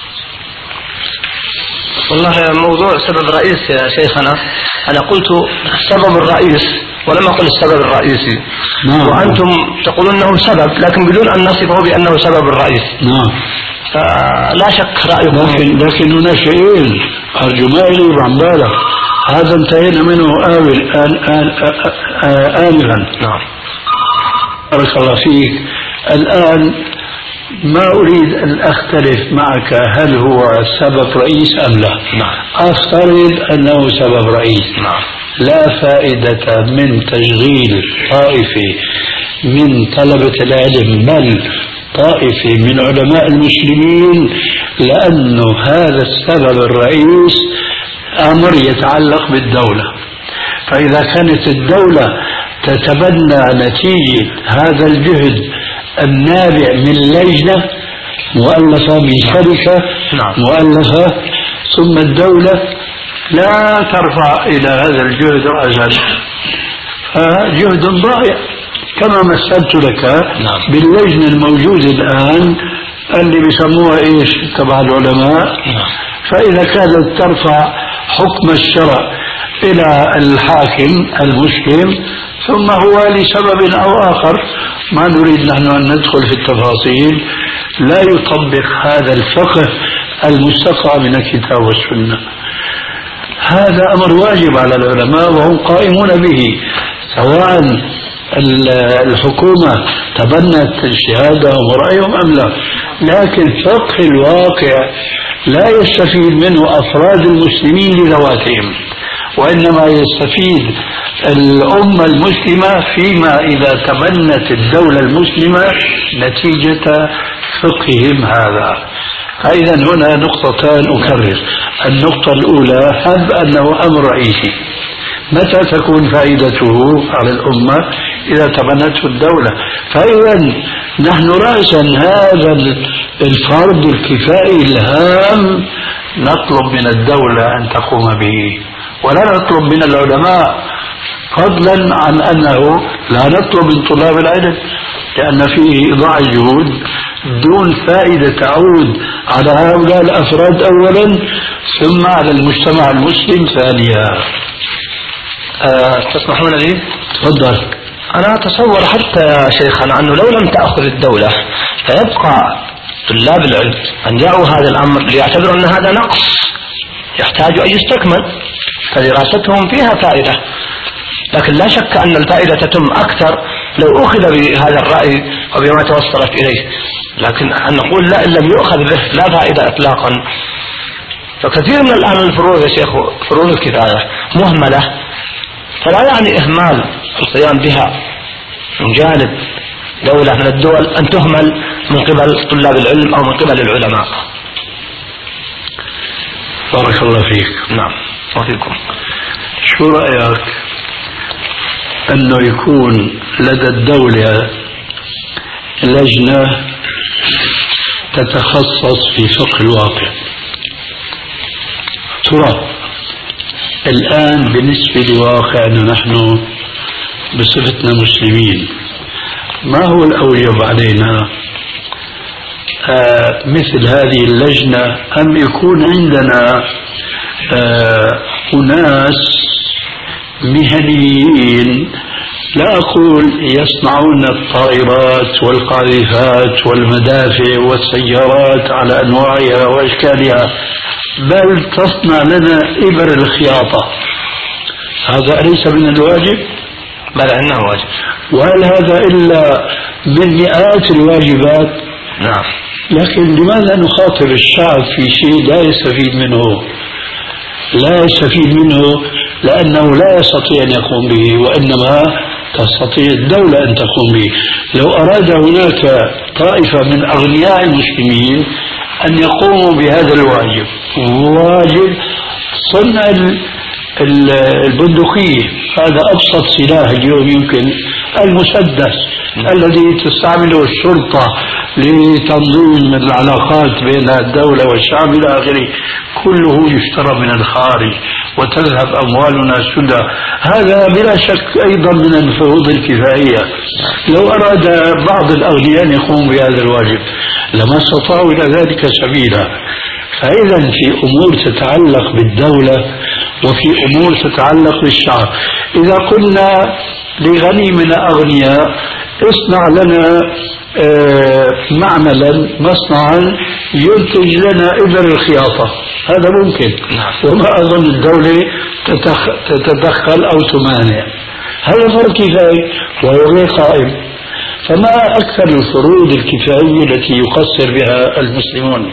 والله موضوع سبب رئيس يا شيخنا، أنا قلت السبب الرئيس ولم أقل السبب الرئيسي. نعم. وأنتم تقولون أنه سبب لكن بدون أن نصفه بأنه سبب الرئيس. نعم. فلا شك رأيكم. لكن, لكن هناك شيئين أرجو ما يغيب عن بالك، هذا انتهينا منه آول آن آن آنفا. نعم. بارك الله فيك. الآن ما أريد أن أختلف معك هل هو سبب رئيس أم لا. نعم. أفترض أنه سبب رئيس. نعم. لا فائدة من تشغيل طائفة من طلبة العلم بل طائفة من علماء المسلمين، لأن هذا السبب الرئيس أمر يتعلق بالدولة. فإذا كانت الدولة تتبنى نتيجة هذا الجهد النابع من لجنة مؤلفة من شركة مؤلفة، ثم الدولة لا ترفع إلى هذا الجهد رأسا، فجهد ضائع. كما مثلت لك باللجنة الموجودة الآن اللي بيسموها إيش تبع العلماء. فإذا كانت ترفع حكم الشرع إلى الحاكم المسلم ثم هو لسبب أو آخر ما نريد نحن أن ندخل في التفاصيل لا يطبق هذا الفقه المستقى من الكتاب والسنة، هذا أمر واجب على العلماء وهم قائمون به، سواء الحكومة تبنت اجتهادهم ورأيهم أم لا. لكن فقه الواقع لا يستفيد منه أفراد المسلمين لذواتهم، وإنما يستفيد الأمة المسلمة فيما إذا تبنت الدولة المسلمة نتيجة فقههم هذا. فإذا هنا نقطتان أكرر. النقطة الأولى هب أنه أمر رئيسي، متى تكون فائدته على الأمة؟ إذا تبنته الدولة. فإذا نحن رأسا هذا الفرض الكفائي الهام نطلب من الدولة أن تقوم به، ولا نطلب من العلماء، فضلا عن أنه لا نطلب من طلاب العلم، لأن فيه إضاعة جهود دون فائدة تعود على هؤلاء الأفراد أولا ثم على المجتمع المسلم ثانيا. أه تسمحون لي؟ تفضل. أنا أتصور حتى يا شيخنا أنه لو لم تأخذ الدولة فيبقى طلاب العلم أن يروا هذا الأمر ليعتبروا أن هذا نقص يحتاج أن يستكمل، فدراستهم فيها فائدة. لكن لا شك أن الفائدة تتم أكثر لو أخذ بهذا الرأي وبما توصلت إليه، لكن أن نقول لا إن لم يؤخذ به لا فائدة إطلاقا. فكثير من الآن الفروض يا شيخ فروض الكفاية مهملة، فلا يعني إهمال القيام بها من جانب دولة من الدول أن تهمل من قبل طلاب العلم أو من قبل العلماء. بارك الله فيك. نعم وفيكم. شو رأيك أنه يكون لدى الدولة لجنة تتخصص في فقه الواقع؟ ترى الآن بالنسبة لواقعنا نحن بصفتنا مسلمين ما هو الأوجب علينا؟ آه مثل هذه اللجنة أم يكون عندنا آه أناس مهنيين، لا أقول يصنعون الطائرات والقاذفات والمدافع والسيارات على أنواعها وأشكالها، بل تصنع لنا إبر الخياطة، هذا أليس من الواجب؟ بل أنه واجب. وهل هذا إلا من مئات الواجبات؟ نعم. لكن لماذا نخاطر الشعب في شيء لا يستفيد منه؟ لا يستفيد منه لأنه لا يستطيع أن يقوم به، وإنما تستطيع الدولة أن تقوم به. لو أراد هناك طائفة من أغنياء المسلمين أن يقوموا بهذا الواجب، واجب صنع البندقية، هذا أبسط سلاح اليوم يمكن، المسدس الذي تستعمله الشرطة لتنظيم العلاقات بين الدولة والشعب إلى آخره، كله يشترى من الخارج وتذهب أموالنا سدى. هذا بلا شك أيضا من الفروض الكفائية. لو أراد بعض الأغنياء أن يقوموا بهذا الواجب لما استطاعوا إلى ذلك سبيلا. فإذا في أمور تتعلق بالدولة وفي أمور تتعلق بالشعب، إذا قلنا لغني من أغنياء اصنع لنا آه معملا مصنعا ينتج لنا إبر الخياطة، هذا ممكن، وما أظن الدولة تتدخل أو تمانع. هذا فرض كفاية وهو غير قائم. فما أكثر الفروض الكفائية التي يقصر بها المسلمون؟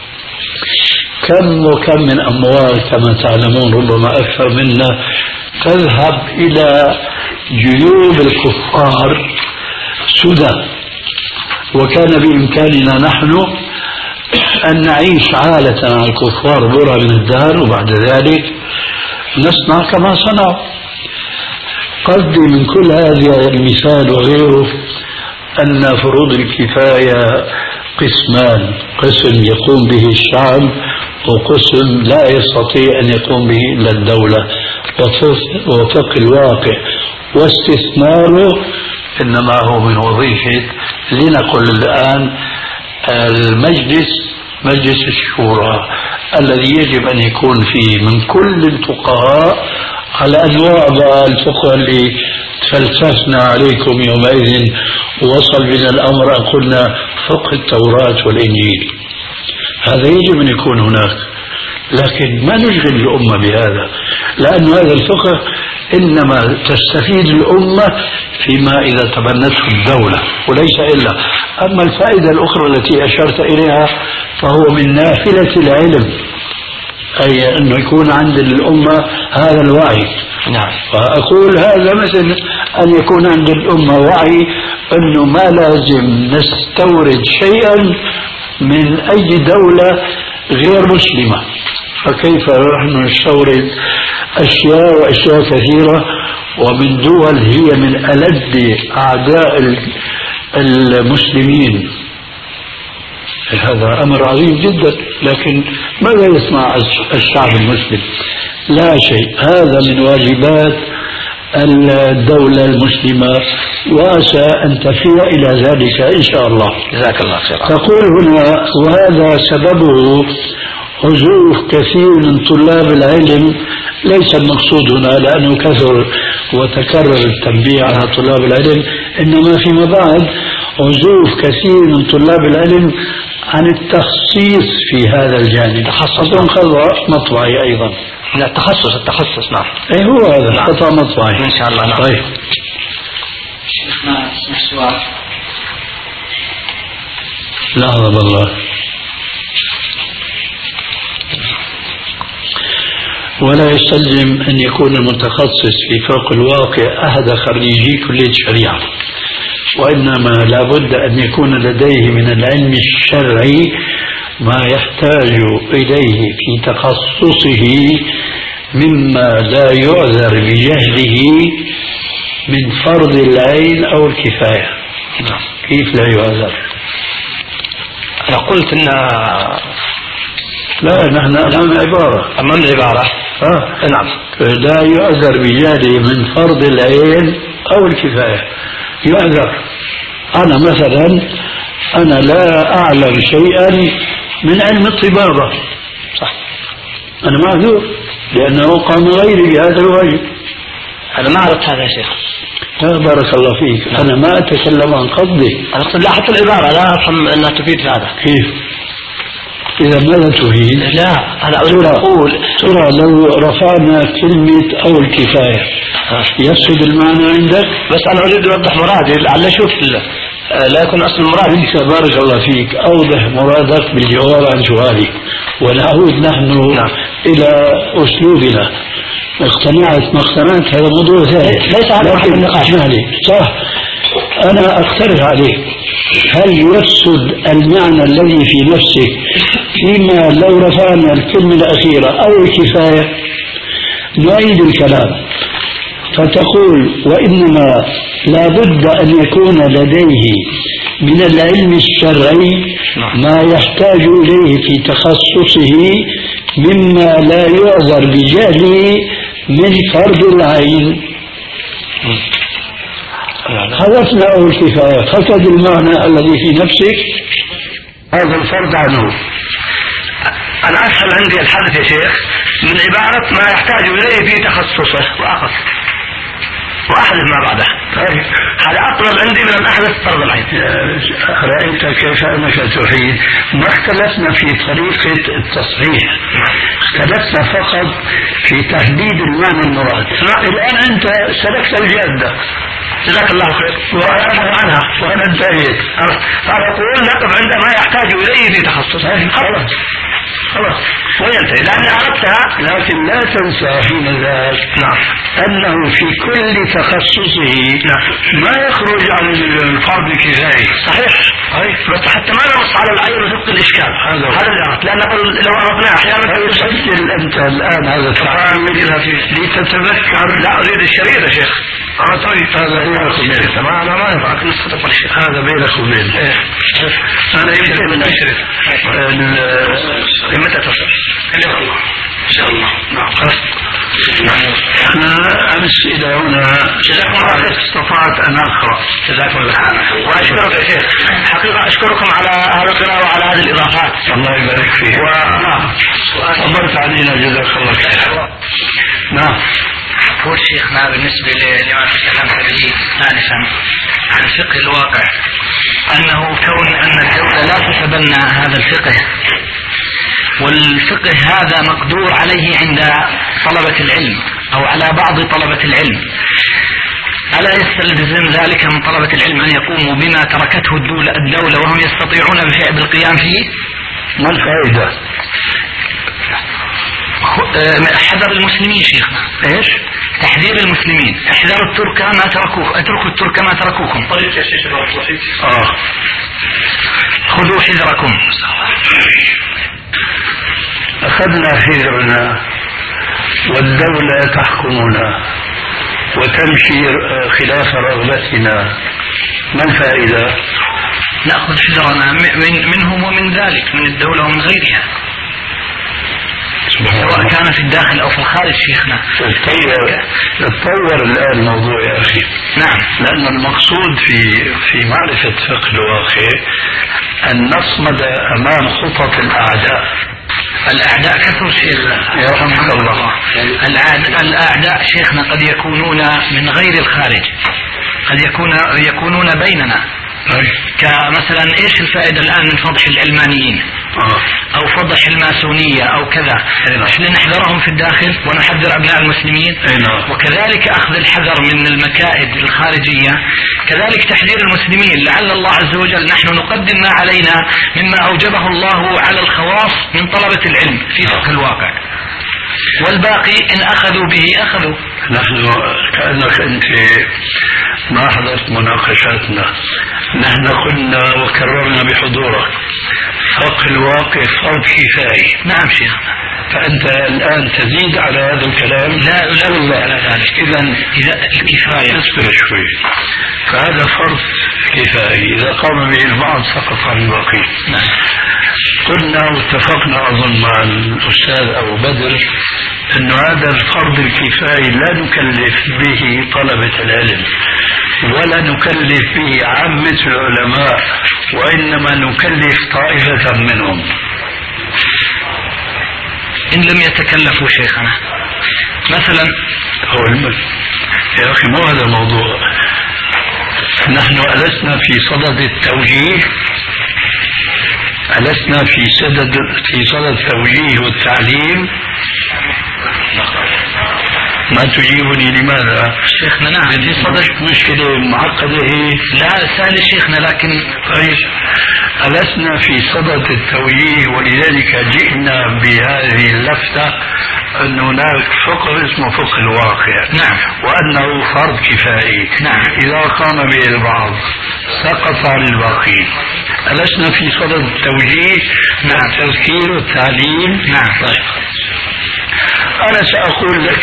كم وكم من أموال كما تعلمون، ربما أكثر منا، تذهب إلى جيوب الكفار سدى، وكان بإمكاننا نحن أن نعيش عالة مع الكفار برا من الدار، وبعد ذلك نصنع كما صنعوا. قصدي من كل هذا المثال وغيره أن فروض الكفاية قسمان، قسم يقوم به الشعب وقسم لا يستطيع أن يقوم به إلا الدولة، وفق الواقع واستثماره إنما هو من وظيفة لنقل الآن المجلس مجلس الشورى الذي يجب أن يكون فيه من كل الفقهاء على أنواع الفقه اللي تفلسفنا عليكم يومئذ ووصل بنا الأمر أن قلنا فقه التوراة والإنجيل. هذا يجب أن يكون هناك، لكن ما نشغل الأمة بهذا، لأن هذا الفقه إنما تستفيد الأمة فيما إذا تبنته الدولة وليس إلا. أما الفائدة الأخرى التي أشرت إليها فهو من نافلة العلم، أي أنه يكون عند الأمة هذا الوعي. نعم. فأقول هذا مثل أن يكون عند الأمة وعي أنه ما لازم نستورد شيئا من أي دولة غير مسلمة، فكيف نحن نستورد أشياء وأشياء كثيرة ومن دول هي من ألد أعداء المسلمين. هذا أمر عظيم جدا، لكن ماذا يسمع الشعب المسلم؟ لا شيء. هذا من واجبات الدولة المسلمة، وأسى أن تفي إلى ذلك إن شاء الله. جزاك الله خيرا. تقول هنا وهذا سببه عزوف كثير من طلاب العلم. ليس المقصود هنا لأنه كثر وتكرر التنبيه على طلاب العلم، إنما فيما بعد عزوف كثير من طلاب العلم عن التخصيص في هذا الجانب. تخصص خطأ مطبعي أيضا. لا التخصص التخصص نعم. أي هو هذا نعم. خطأ مطبعي إن شاء الله. نعم. طيب شيخنا اسمح سؤال. لحظة بالله. ولا يستلزم أن يكون المتخصص في فوق الواقع أحد خريجي كلية شريعة، وإنما لابد أن يكون لديه من العلم الشرعي ما يحتاج إليه في تخصصه مما لا يعذر بجهله من فرض العين أو الكفاية. كيف لا يعذر؟ أنا قلت أن لا نحن أمام عبارة أمام العبارة آه. نعم. لا يعذر بجهله من فرض العين أو الكفاية. يعذر. أنا مثلا أنا لا أعلم شيئا من علم الطبابة، صح، أنا معذور لأنه قام غيري بهذا الواجب. أنا ما عرفت هذا يا شيخ. لا بارك الله فيك. نعم. أنا ما أتكلم عن قصدي، أنا أقصد لا حتى العبارة لا أفهم أنها تفيد هذا. كيف؟ إذا ماذا تفيد؟ لا أنا أريد أقول ترى لو رفعنا كلمة أو الكفاية يفسد المعنى عندك؟ بس أنا أريد أوضح مرادي لعل أشوف لا يكون أصل المراد. أنت بارك الله فيك أوضح مرادك بالجواب عن سؤالي ونعود نحن نعم. إلى أسلوبنا. اقتنعت ما اقتنعت هذا موضوع ثاني، ليس هذا محل النقاش. صح. أنا أقترح عليك، هل يفسد المعنى الذي في نفسك فيما لو رفعنا الكلمة الأخيرة أو الكفاية؟ نعيد الكلام فتقول وإنما لا بد أن يكون لديه من العلم الشرعي ما يحتاج إليه في تخصصه مما لا يعذر بجهله من فرض العين. حذفنا أو الكفاية فسد المعنى الذي في نفسك، هذا الفرض عنه. أنا أسهل عندي الحذف يا شيخ من عبارة ما يحتاج إليه في تخصصه وأخذ وأحذف ما بعده. هذا أطلب عندي من أن أحذف فرض العين. رأيت كيف أنك تحيد؟ ما اختلفنا في طريقة التصحيح، اختلفنا فقط في تحديد المعنى المراد. الآن أنت سلكت الجادة جزاك الله خير وأنا عنها وأنا انتهيت. فأنا أقول نقف عند ما يحتاج إليه في تخصصه خلاص خلاص وينتهي لأني عرفتها. لكن لا تنسى حين ذاك نعم أنه في كل تخصصه نعم. ما يخرج عن الفرض الكفاية. صحيح صحيح، بس حتى ما ننص على العين وفق الإشكال. هذا هذا اللي عرفت، لأن لو عرفناه أحيانا تسجل أنت الآن هذا التعامل لتتذكر. لا أريد الشريط يا شيخ. اه طيب هذا بينك وبين ما أنا ما ينفعك نسخة الشيخ. هذا بينك وبين إيه. أنا يمكن من الشريط متى تصل؟ إن شاء الله إن شاء الله. نعم خلاص. أنا أمس إلى هنا استطعت أن أقرأ. جزاكم الله خير. وأشكرك يا شيخ، حقيقة أشكركم على هذا القراءة وعلى هذه الإضافات. الله يبارك فيك. ونعم صبرت علينا جزاك الله خير. نعم. أقول شيخنا بالنسبة لما تكلمت به آنفا عن الفقه الواقع، أنه كون أن الدولة لا تتبنى هذا الفقه، والفقه هذا مقدور عليه عند طلبة العلم أو على بعض طلبة العلم، ألا يستلزم ذلك من طلبة العلم أن يقوموا بما تركته الدولة وهم يستطيعون بالقيام فيه؟ ما الفائدة؟ حذر المسلمين شيخنا. ايش؟ تحذير المسلمين، احذروا الترك ما تركوه، اتركوا الترك ما تركوكم. طيب يا شيخ اه خذوا حذركم. أخذنا حذرنا والدولة تحكمنا وتمشي خلاف رغبتنا، ما الفائدة؟ نأخذ حذرنا من منهم ومن ذلك، من الدولة ومن غيرها، سواء كان في الداخل أو في الخارج شيخنا. تطور الآن الموضوع يا أخي. نعم. لأن المقصود في في معرفة فقه الواقع أن نصمد أمام خطط الأعداء. الأعداء كثر شيخنا يرحمك الله. الأعداء شيخنا قد يكونون من غير الخارج، قد يكون يكونون بيننا. كمثلا ايش الفائدة الآن من فضح العلمانيين او فضح الماسونية او كذا؟ احنا نحذرهم في الداخل ونحذر ابناء المسلمين، وكذلك اخذ الحذر من المكائد الخارجية، كذلك تحذير المسلمين، لعل الله عز وجل نحن نقدم ما علينا مما اوجبه الله على الخواص من طلبة العلم في فقه الواقع، والباقي ان اخذوا به اخذوا. نحن كأنك انت ما حضرت مناقشاتنا، نحن قلنا وكررنا بحضورك فقه الواقع فرض كفاية. نعم شيخ. فأنت الآن تزيد على هذا الكلام؟ لا لا والله على ذلك. إذا إذا الكفاية اصبر شوي، فهذا فرض كفاية، إذا قام به البعض سقط عن الباقي. نعم. قلنا واتفقنا أظن مع الأستاذ أبو بدر أنه هذا الفرض الكفاية لا نكلف به طلبة العلم ولا نكلف به عامة العلماء، وإنما نكلف طائفة منهم إن لم يتكلفوا شيخنا. مثلا هو المل يا أخي مو هذا الموضوع. نحن ألسنا في صدد التوجيه، ألسنا في صدد في صدد التوجيه والتعليم. ما تجيبني لماذا؟ شيخنا نعم في صدد مشكلة معقدة هي. لا سهل شيخنا، لكن طيب ألسنا في صدد التوجيه، ولذلك جئنا بهذه اللفتة أن هناك فقه اسمه فقه الواقع. نعم. وأنه فرض كفائي. نعم. إذا قام به البعض سقط عن الباقين. ألسنا في صدد التوجيه مع التذكير والتعليم. نعم. طيب أنا سأقول لك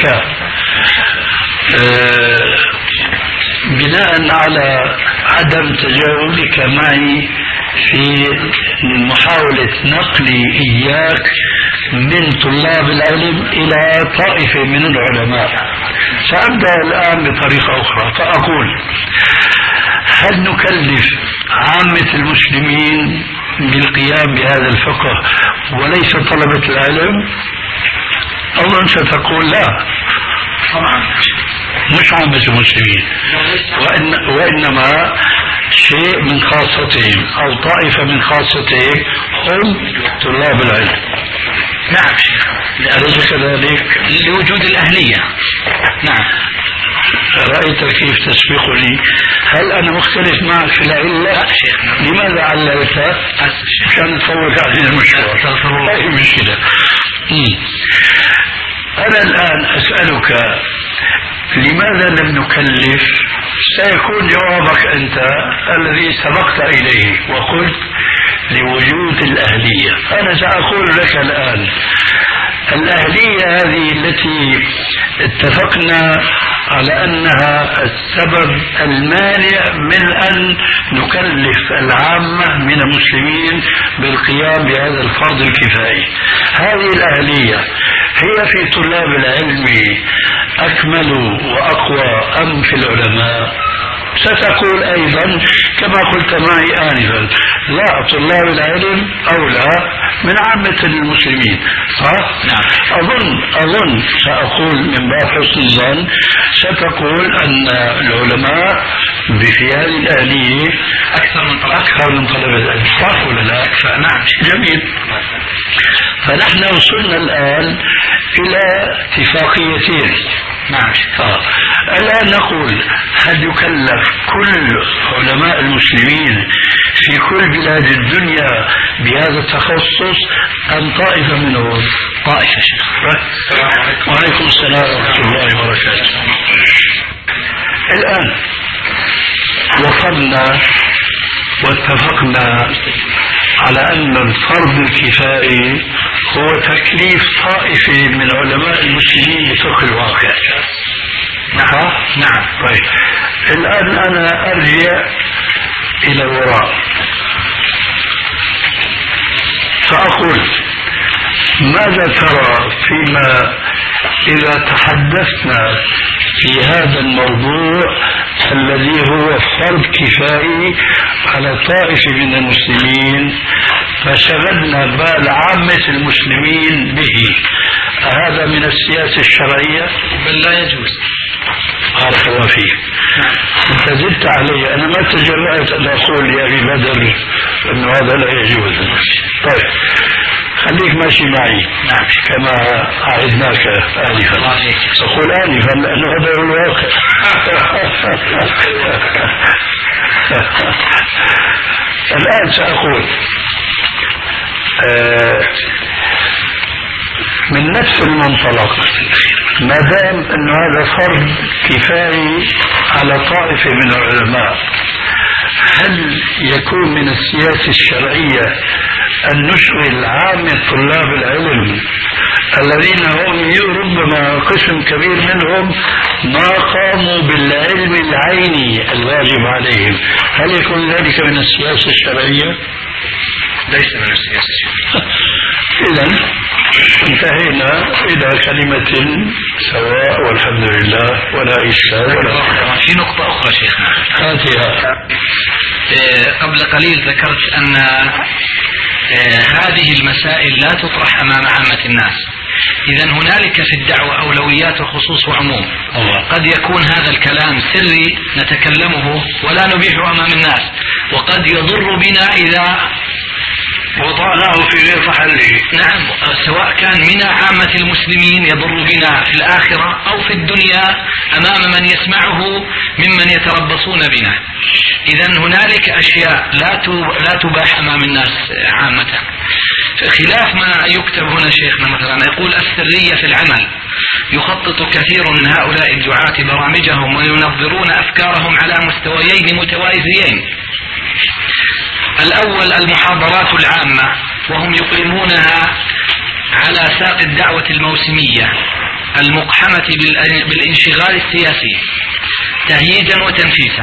آه بناء على عدم تجاوبك معي في محاولة نقلي إياك من طلاب العلم إلى طائفة من العلماء، سأبدأ الآن بطريقة أخرى فأقول: هل نكلف عامة المسلمين بالقيام بهذا الفقه وليس طلبة العلم؟ أظن ستقول لا طبعا، مش عامة المسلمين، وإن وإنما شيء من خاصتهم أو طائفة من خاصتهم هم طلاب العلم. نعم شيخ. أليس كذلك؟ لوجود الأهلية. نعم. رأيت كيف تسبقني؟ هل أنا مختلف معك في العلة؟ لا شيخ. لماذا عللت؟ عشان تفوت علينا المشكلة. استغفر الله. أي مشكلة. أنا الآن أسألك لماذا لم نكلف؟ سيكون جوابك أنت الذي سبقت إليه وقلت لوجود الأهلية. أنا سأقول لك الآن الأهلية هذه التي اتفقنا على أنها السبب المانع من أن نكلف العامة من المسلمين بالقيام بهذا الفرض الكفائي. هذه الأهلية هي في طلاب العلم أكمل وأقوى أم في العلماء؟ ستقول أيضا كما قلت معي آنفا، لا، طلاب العلم أولى من عامة المسلمين، صح؟ نعم. أظن أظن سأقول من باب حسن الظن ستقول أن العلماء بخيار الآلية أكثر من طلبة أكثر من طلبة العلم، صح ولا لا؟ نعم. جميل. فنحن وصلنا الآن إلى اتفاقيتين. نعم. آه. الآن نقول هل يكلف كل علماء المسلمين في كل بلاد الدنيا بهذا التخصص أم طائفة منهم؟ طائفة شيخ. وعليكم السلام ورحمة الله وبركاته. الآن وصلنا واتفقنا على أن الفرض الكفائي هو تكليف طائفة من علماء المسلمين لفقه الواقع. نعم. نعم. طيب الآن أنا أرجع إلى الوراء فأقول ماذا ترى فيما إذا تحدثنا في هذا الموضوع الذي هو فرض كفائي على طائفة من المسلمين فشغلنا بال عامة المسلمين به، هذا من السياسة الشرعية؟ بل لا يجوز. بارك الله فيك. انت زدت علي، انا ما تجرأت ان اقول يا ابي بدر انه هذا لا يجوز. طيب خليك ماشي معي. نعم. كما اعدناك انفا. اقول انفا لانه هذا هو الواقع. الان ساقول آه من نفس المنطلق، ما دام أن هذا فرض كفاية على طائفة من العلماء، هل يكون من السياسة الشرعية أن نشغل عامة طلاب العلم الذين هم ربما قسم كبير منهم ما قاموا بالعلم العيني الواجب عليهم، هل يكون ذلك من السياسة الشرعية؟ ليس من السياسة الشرعية. إذن انتهينا إلى كلمة سواء والحمد لله ولا إشكال ولا. في نقطة أخرى شيخنا. هاتها. قبل قليل ذكرت أن هذه المسائل لا تطرح أمام عامة الناس، إذن هنالك في الدعوة أولويات وخصوص وعموم. قد يكون هذا الكلام سري نتكلمه ولا نبيحه أمام الناس، وقد يضر بنا إذا وضعناه في غير محله. نعم، سواء كان من عامة المسلمين يضر بنا في الآخرة أو في الدنيا أمام من يسمعه ممن يتربصون بنا. إذن هنالك أشياء لا لا تباح أمام الناس عامة، خلاف ما يكتب هنا شيخنا. مثلا يقول السرية في العمل، يخطط كثير من هؤلاء الدعاة برامجهم وينظرون أفكارهم على مستويين متوازيين. الأول المحاضرات العامة، وهم يقيمونها على ساق الدعوة الموسمية المقحمة بالانشغال السياسي تهييجا وتنفيسا.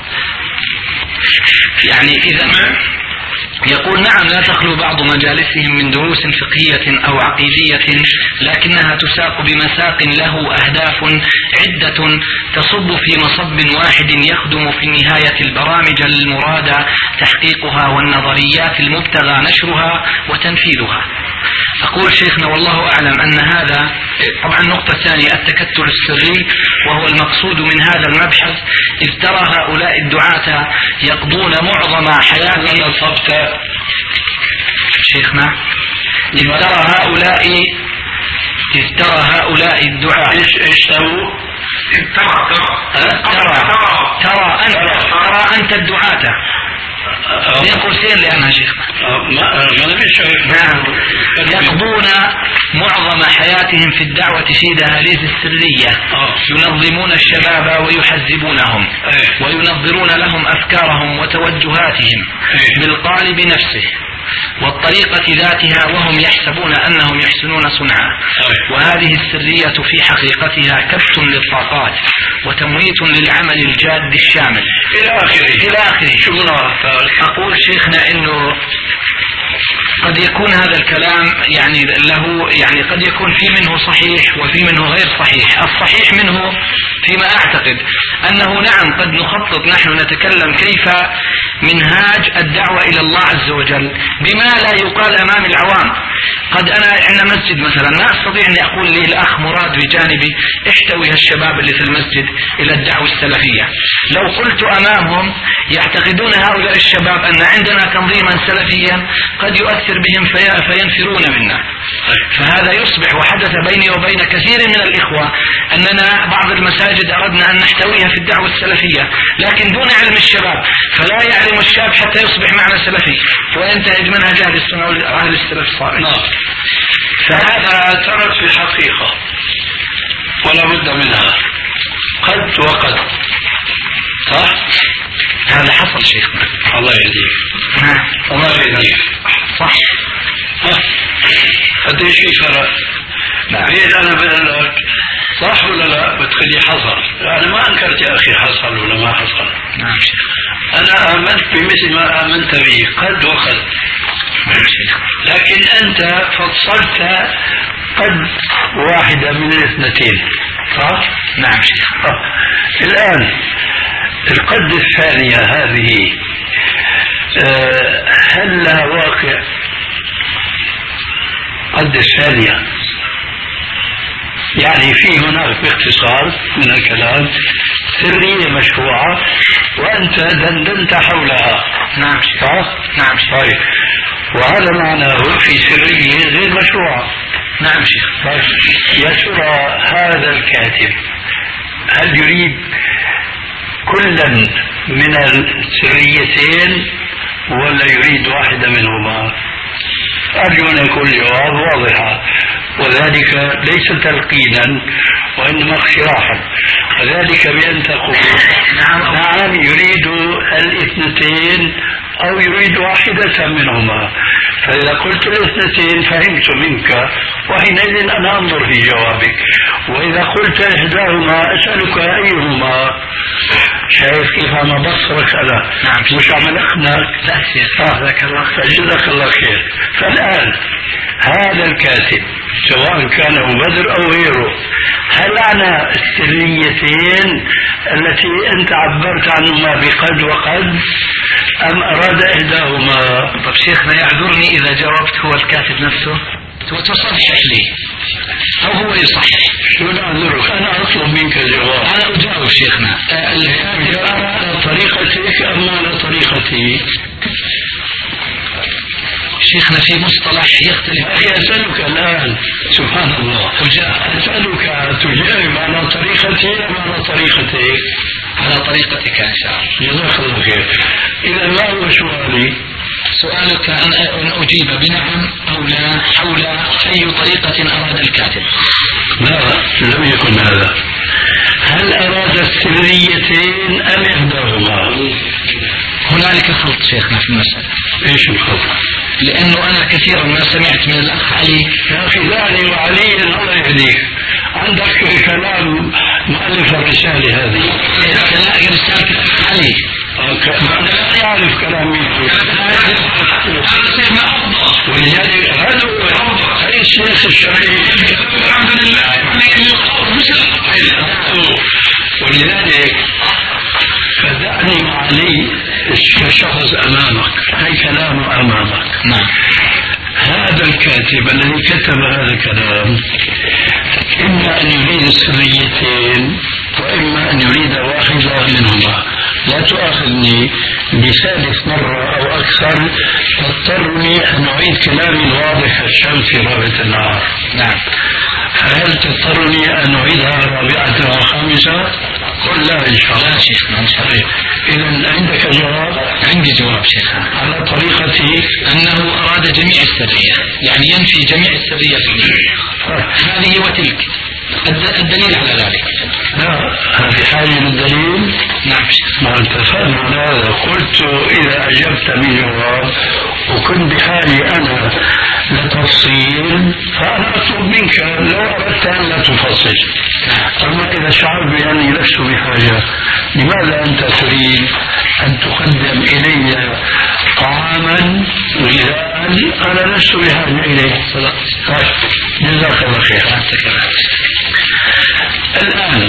يعني إذا يقول نعم لا تخلو بعض مجالسهم من دروس فقهية أو عقيدية، لكنها تساق بمساق له أهداف عدة تصب في مصب واحد يخدم في النهاية البرامج المرادة تحقيقها والنظريات المبتغى نشرها وتنفيذها. أقول شيخنا والله أعلم أن هذا طبعا. النقطة الثانية التكتل السري، وهو المقصود من هذا المبحث، إذ ترى هؤلاء الدعاة يقضون معظم حياتهم الصبت شيخنا إذ ترى هؤلاء إذ ترى هؤلاء الدعاة إيش إيش سووا؟ ترى ترى ترى أنت ترى أنت الدعاة بين قوسين لأنها شيخنا يقضون معظم حياتهم في الدعوة في دهاليز السرية، ينظمون الشباب ويحزبونهم وينظرون لهم أفكارهم وتوجهاتهم بالقالب نفسه والطريقة ذاتها، وهم يحسبون أنهم يحسنون صنعا. وهذه السرية في حقيقتها كبت للطاقات وتمويت للعمل الجاد الشامل إلى آخره إلى آخره. أقول شيخنا إنه قد قد يكون هذا الكلام يعني له يعني قد يكون في منه صحيح وفي منه غير صحيح. الصحيح منه فيما أعتقد أنه نعم قد نخطط نحن نتكلم كيف منهاج الدعوة إلى الله عز وجل بما لا يقال أمام العوام. قد أنا عندنا مسجد مثلا ما أستطيع أن أقول لي الأخ مراد بجانبي احتوي هالشباب اللي في المسجد إلى الدعوة السلفية. لو قلت أمامهم يعتقدون هؤلاء الشباب أن عندنا تنظيما سلفيا قد يؤثر بهم في فينفرون منا. فهذا يصبح، وحدث بيني وبين كثير من الإخوة أننا بعض المساجد أردنا أن نحتويها في الدعوة السلفية لكن دون علم الشباب، فلا يعلم الشاب حتى يصبح معنا سلفي وينتهج منهج أهل السنة وأهل السلف الصالح. فهذا ترك في الحقيقة ولا بد منها قد وقد. صح؟ هذا حصل شيخنا. الله يهديك. الله يهديك. صح. قديش في فرق؟ بعيد أنا بقول لك صح ولا لا بتخلي حصل. أنا ما أنكرت يا أخي حصل ولا ما حصل. نعم شيخ. أنا آمنت بمثل ما آمنت به قد وقد. نعم شيخ. لكن أنت فصلت قد واحدة من الاثنتين. صح؟ نعم شيخ. الآن القد الثانية هذه أه هل لها واقع؟ قد الثانية يعني في هناك باختصار من الكلام سرية مشروعة وأنت دندنت حولها. نعم شيخ. نعم شيخ. طيب وهذا معناه في سرية غير مشروعة. نعم شيخ. طيب يا ترى هذا الكاتب هل يريد كلا من السريتين ولا يريد واحدة منهما؟ أرجو أن يكون الجواب واضحا، وذلك ليس تلقينا وإنما اقتراحا، وذلك بأن تقول نعم نعم يريد الاثنتين أو يريد واحدة منهما. فإذا قلت الاثنتين فهمت منك وحينئذ أنا أنظر في جوابك، وإذا قلت إحداهما أسألك أيهما. شايف كيف أنا بصرك أنا؟ نعم. مش عم أقنعك. لا شيخ. جزاك الله خير. جزاك الله خير. فالآن هذا الكاتب سواء كان أبو بدر أو غيره هل أنا السريتين التي أنت عبرت عنهما بقد وقد أم أراد إحداهما؟ طب شيخنا يعذرني إذا جاوبت هو الكاتب نفسه وتصحح لي أو هو يصحح. شو نعذرك؟ أنا أطلب منك الجواب. أنا أجاوب شيخنا. الكاتب على طريقتك أم على طريقتي؟ شيخنا في مصطلح يختلف. أخي أسألك الآن سبحان الله أسألك تجاوب على طريقتي أم على طريقتك؟ على طريقتك إن شاء الله. جزاك الله خير. إذا ما هو سؤالي؟ سؤالك أن أجيب بنعم أو لا حول أي طريقة أراد الكاتب. لا لم يكن هذا. هل أراد السريتين أم إحداهما؟ هنالك خلط شيخنا في المسألة. إيش الخلط؟ لأنه أنا كثيرا ما سمعت من الأخ علي. يا أخي دعني وعلي الله يهديك. عندك كلام مؤلف الرسالة هذه. كلام رسالة علي. أنا لا يعرف كلامي. ولذلك هذا هي الشيخ الشرعي. الحمد لله. ولذلك فدعني علي الشخص أمامك، هي كلامه أمامك. نعم. هذا الكاتب الذي كتب هذا الكلام إما أن يريد السريتين وإما أن يريد واحدة منهما. لا تؤاخذني بثالث مرة أو أكثر تضطرني أن أعيد كلامي الواضح الشمس في رابعة النهار. نعم. هل تضطرني أن أعيدها رابعة وخامسة؟ قل لا إن شاء الله. لا شيخنا إن شاء الله. إذا عندك جواب؟ عندي جواب شيخنا. على طريقتي أنه أراد جميع السرية، يعني ينفي جميع السرية هذه وتلك. الدليل على ذلك. لا هذه حاجة للدليل. نعم. ما أنت فاهم هذا. قلت إذا أجبت بجواب وكنت بحالي أنا لتفصيل فأنا أطلب منك لو أردت أن لا تفصل. أما إذا شعرت بأني لست بحاجة لماذا أنت تريد أن تقدم إلي طعاما غذاء المال أنا لست بحاجة إليه. جزاك الله خير. الآن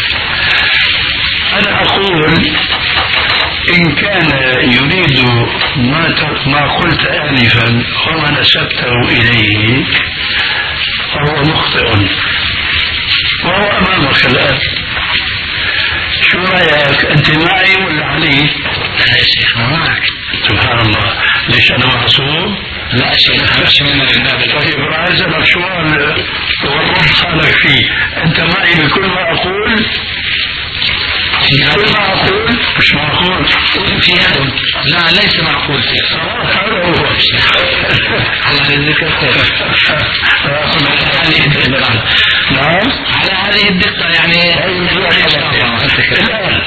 أنا أقول إن كان يريد ما ما قلت آنفا وما نسبته إليه فهو مخطئ وهو أمامك الآن. شو رأيك؟ أنت معي ولا علي؟ لا يا شيخ معك. سبحان الله. ليش أنا معصوم؟ لا شيخ مش من الباب. طيب راح أسألك سؤال والرب خالك فيه. أنت معي بكل ما أقول؟ كل ما أقول مش معقول فيها. لا ليس معقول فيها. هذا هو. الله يجزيك خير. نعم. على هذه الدقة يعني. الآن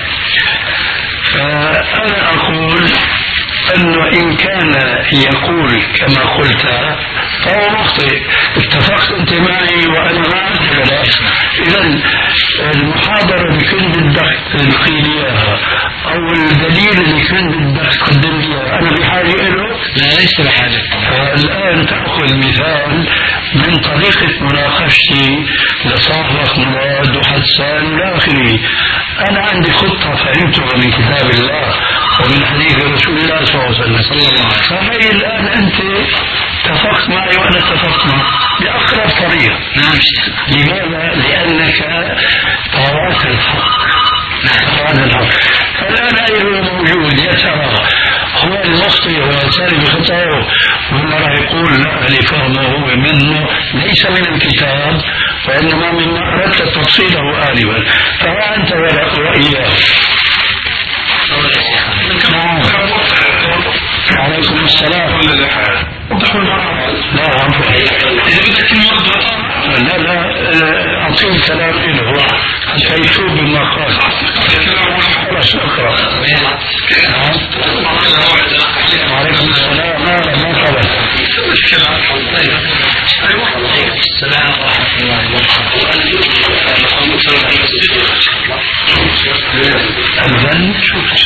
فأنا أقول أنه إن كان يقول كما قلت فهو مخطئ. اتفقت أنت معي وأنا معك ولا لا؟ إذا المحاضرة اللي كنت بدك تلقي لي إياها أو الدليل اللي كنت بدك تقدم لي أنا بحاجة له؟ لا ليس بحاجة. الآن تأخذ مثال من طريقة مناقشتي لصاحبك مراد وحسان إلى آخره. أنا عندي خطة فهمتها من كتاب الله ومن حديث رسول الله صلى الله عليه وسلم. فهي الآن أنت اتفقت معي وأنا اتفقت معك بأقرب طريقة. نعم شيخ. لماذا؟ لأنك طاوعت الحق. طاوعت الحق. فالآن أيضا موجود يا ترى هو المخطئ ويعترف بخطأه ولا راح يقول لا لفهمه منه ليس من الكتاب وإنما مما أردت تفصيله آنفا. فها أنت وإياه. نعم. عليكم السلام. لا عفوا. إذا بدك لا لا أعطيه الكلام له حتى يتوب مما قال. خلاص أقرأ. وعليكم السلام. ما قبل. السلام ورحمة الله وبركاته. البن شوف